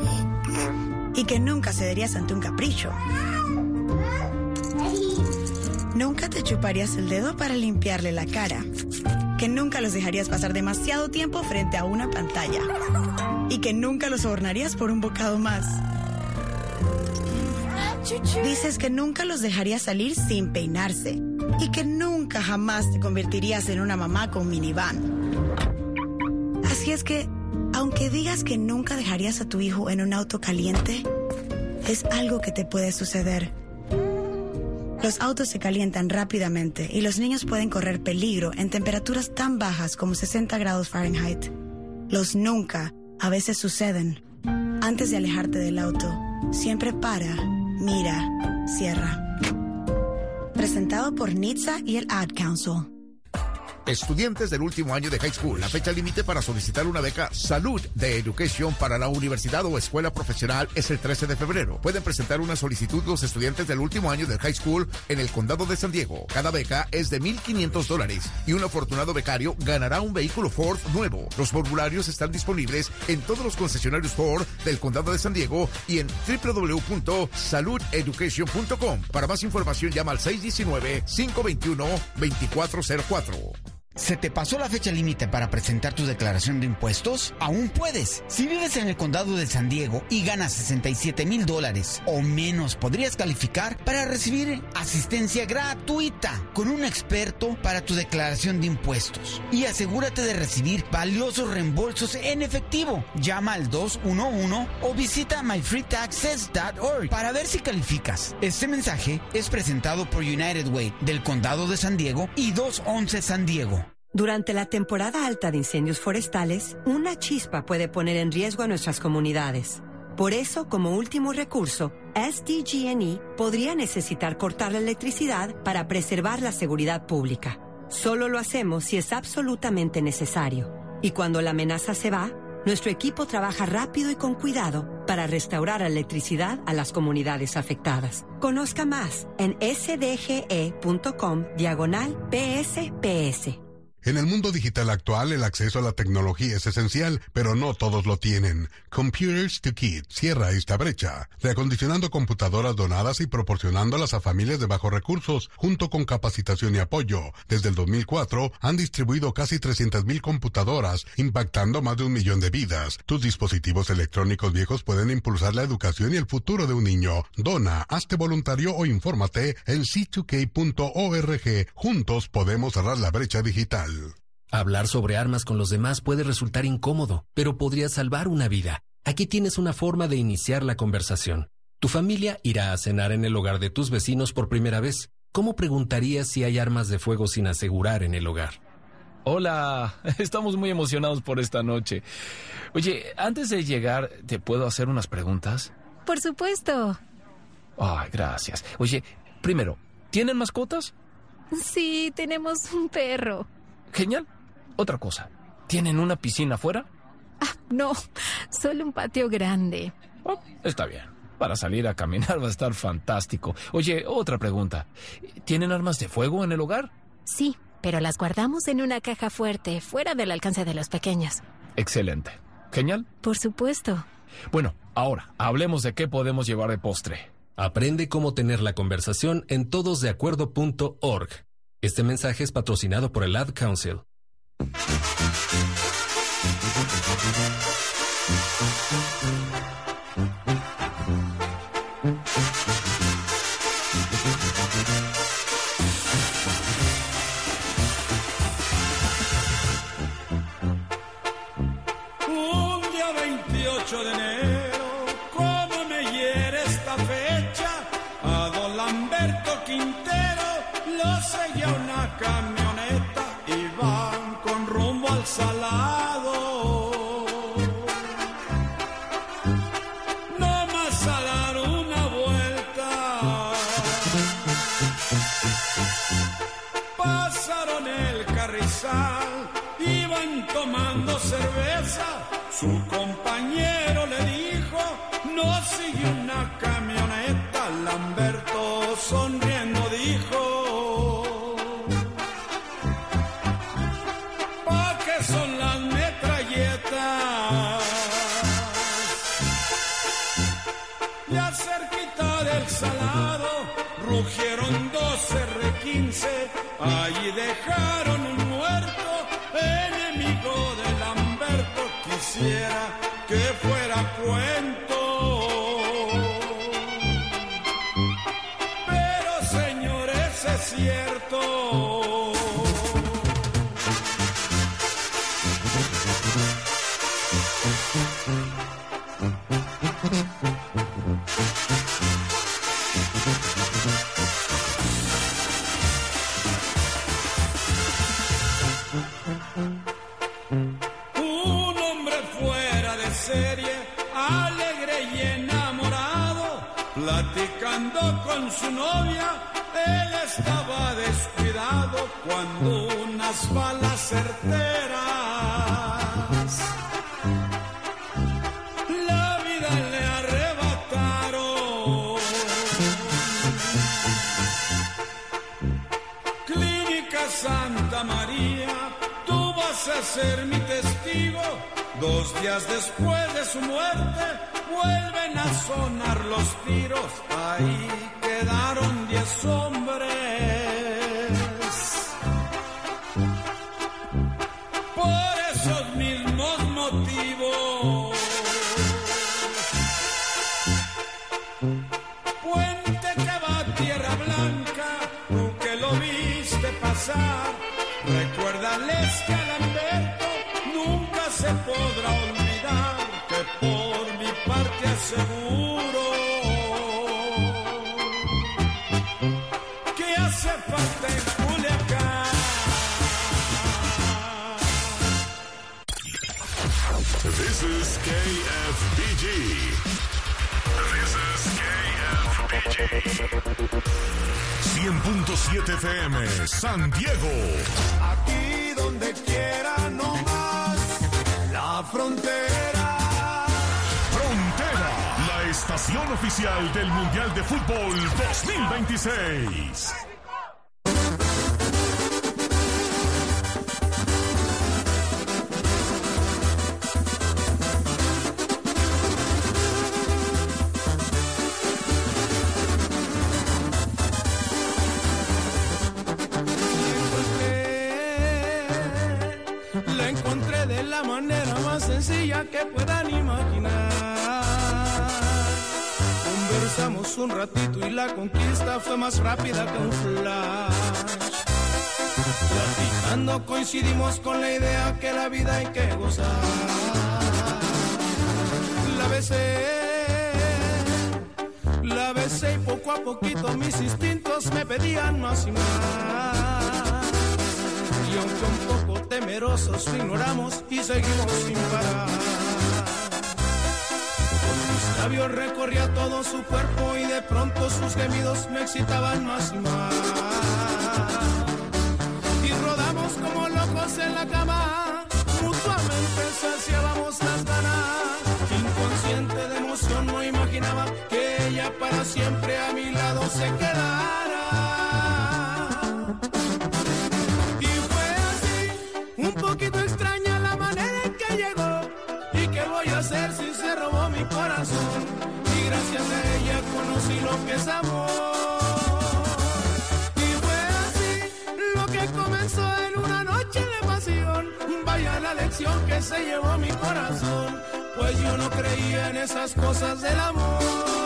y que nunca cederías ante un capricho. Nunca te chuparías el dedo para limpiarle la cara, que nunca los dejarías pasar demasiado tiempo frente a una pantalla y que nunca los sobornarías por un bocado más. Dices que nunca los dejarías salir sin peinarse y que nunca jamás te convertirías en una mamá con minivan. Así es que, aunque digas que nunca dejarías a tu hijo en un auto caliente, es algo que te puede suceder. Los autos se calientan rápidamente y los niños pueden correr peligro en temperaturas tan bajas como sesenta grados Fahrenheit. Los nunca a veces suceden. Antes de alejarte del auto, siempre para, mira, cierra. Presentado por N H T S A y el Ad Council. Estudiantes del último año de high school, la fecha límite para solicitar una beca Salud de Education para la universidad o escuela profesional es el trece de febrero. Pueden presentar una solicitud los estudiantes del último año del high school en el condado de San Diego. Cada beca es de mil quinientos dólares y un afortunado becario ganará un vehículo Ford nuevo. Los formularios están disponibles en todos los concesionarios Ford del condado de San Diego y en doble u doble u doble u punto salud education punto com. Para más información llama al seis uno nueve, cinco dos uno, dos cuatro cero cuatro. ¿Se te pasó la fecha límite para presentar tu declaración de impuestos? Aún puedes. Si vives en el condado de San Diego y ganas sesenta y siete mil dólares o menos, podrías calificar para recibir asistencia gratuita con un experto para tu declaración de impuestos. Y asegúrate de recibir valiosos reembolsos en efectivo. Llama al dos uno uno o visita my free taxes punto org para ver si calificas. Este mensaje es presentado por United Way del condado de San Diego y dos once San Diego. Durante la temporada alta de incendios forestales, una chispa puede poner en riesgo a nuestras comunidades. Por eso, como último recurso, S D G and E podría necesitar cortar la electricidad para preservar la seguridad pública. Solo lo hacemos si es absolutamente necesario. Y cuando la amenaza se va, nuestro equipo trabaja rápido y con cuidado para restaurar la electricidad a las comunidades afectadas. Conozca más en sdge.com diagonal PSPS. En el mundo digital actual, el acceso a la tecnología es esencial, pero no todos lo tienen. Computers to Kids cierra esta brecha, reacondicionando computadoras donadas y proporcionándolas a familias de bajos recursos, junto con capacitación y apoyo. Desde el dos mil cuatro, han distribuido casi trescientas mil computadoras, impactando más de un millón de vidas. Tus dispositivos electrónicos viejos pueden impulsar la educación y el futuro de un niño. Dona, hazte voluntario o infórmate en c dos k punto org. Juntos podemos cerrar la brecha digital. Hablar sobre armas con los demás puede resultar incómodo, pero podría salvar una vida. Aquí tienes una forma de iniciar la conversación. Tu familia irá a cenar en el hogar de tus vecinos por primera vez. ¿Cómo preguntarías si hay armas de fuego sin asegurar en el hogar? Hola, estamos muy emocionados por esta noche. Oye, antes de llegar, ¿te puedo hacer unas preguntas? Por supuesto. Ay, gracias. Oye, primero, ¿tienen mascotas? Sí, tenemos un perro. Genial. Otra cosa, ¿tienen una piscina afuera? Ah, no, solo un patio grande. Oh, está bien. Para salir a caminar va a estar fantástico. Oye, otra pregunta. ¿Tienen armas de fuego en el hogar? Sí, pero las guardamos en una caja fuerte, fuera del alcance de los pequeños. Excelente. Genial. Por supuesto. Bueno, ahora, hablemos de qué podemos llevar de postre. Aprende cómo tener la conversación en todos de acuerdo punto org. Este mensaje es patrocinado por el Ad Council. Un día veintiocho de enero, cómo me hiere esta fecha, a don Lamberto Quintero lo seguía una camioneta y van con rumbo al Salado. No más a dar una vuelta. Pasaron el Carrizal, iban tomando cerveza. Su compañero le dijo, no sigue una camioneta. Lamberto sonriendo dijo, ¿pa' qué son las metralletas? Ya cerquita del Salado rugieron dos erre quince, allí dejaron un muerto, enemigo de Lamberto. Quisiera que fuera cuento, pero señores es cierto. serie, alegre y enamorado, platicando con su novia, él estaba descuidado cuando unas balas certeras la vida le arrebataron. Clínica Santa María, tú vas a ser mi testigo. Dos días después de su muerte vuelven a sonar los tiros. Ahí quedaron diez hombres. Por esos mismos motivos, puente que va a Tierra Blanca, tú que lo viste pasar, recuérdales que a Lamberto nunca se podrá olvidar, que por mi parte aseguro que hace falta en Culiacán. This is K F B G. This is K F B G. cien punto siete F M, San Diego. Aquí donde quiera, no más la frontera. Frontera, la estación oficial del Mundial de Fútbol dos mil veintiséis. La encontré de la manera más sencilla que puedan imaginar. Conversamos un ratito y la conquista fue más rápida que un flash. Platicando coincidimos con la idea que la vida hay que gozar. La besé, la besé y poco a poquito mis instintos me pedían más y más. Y aunque un poco temerosos lo ignoramos y seguimos sin parar. Con mis labios recorría todo su cuerpo y de pronto sus gemidos me excitaban más y más. Y rodamos como locos en la cama, mutuamente saciábamos las ganas. Inconsciente de emoción no imaginaba que ella para siempre a mi lado se quedara. Un poquito extraña la manera en que llegó. ¿Y qué voy a hacer si se robó mi corazón? Y gracias a ella conocí lo que es amor. Y fue así lo que comenzó en una noche de pasión. Vaya la lección que se llevó mi corazón, pues yo no creía en esas cosas del amor.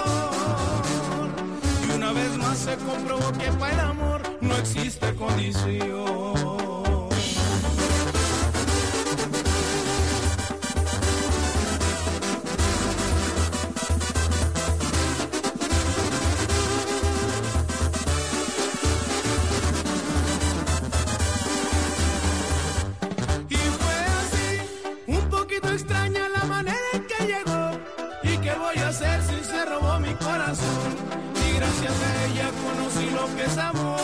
Y una vez más se comprobó que para el amor no existe condición. Y gracias a ella conocí lo que es amor.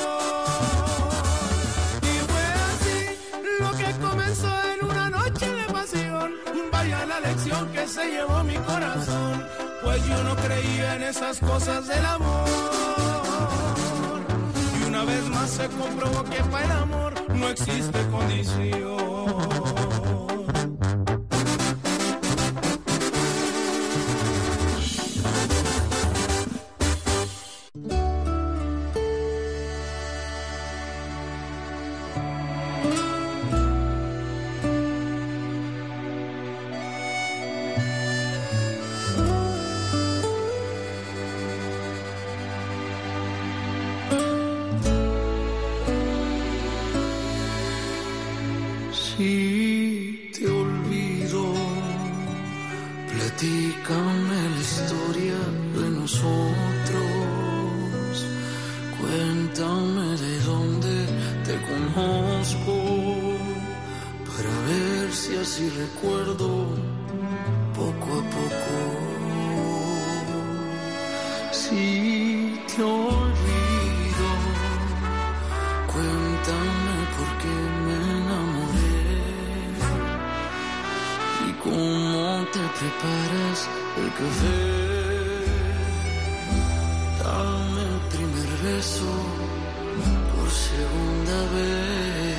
Y fue así lo que comenzó en una noche de pasión. Vaya la lección que se llevó mi corazón, pues yo no creía en esas cosas del amor. Y una vez más se comprobó que para el amor no existe condición. Si te olvido, platícame la historia de nosotros. Cuéntame de dónde te conozco, para ver si así recuerdo poco si te olvido, cuéntame por qué me enamoré y cómo te preparas el café. Dame el primer beso por segunda vez.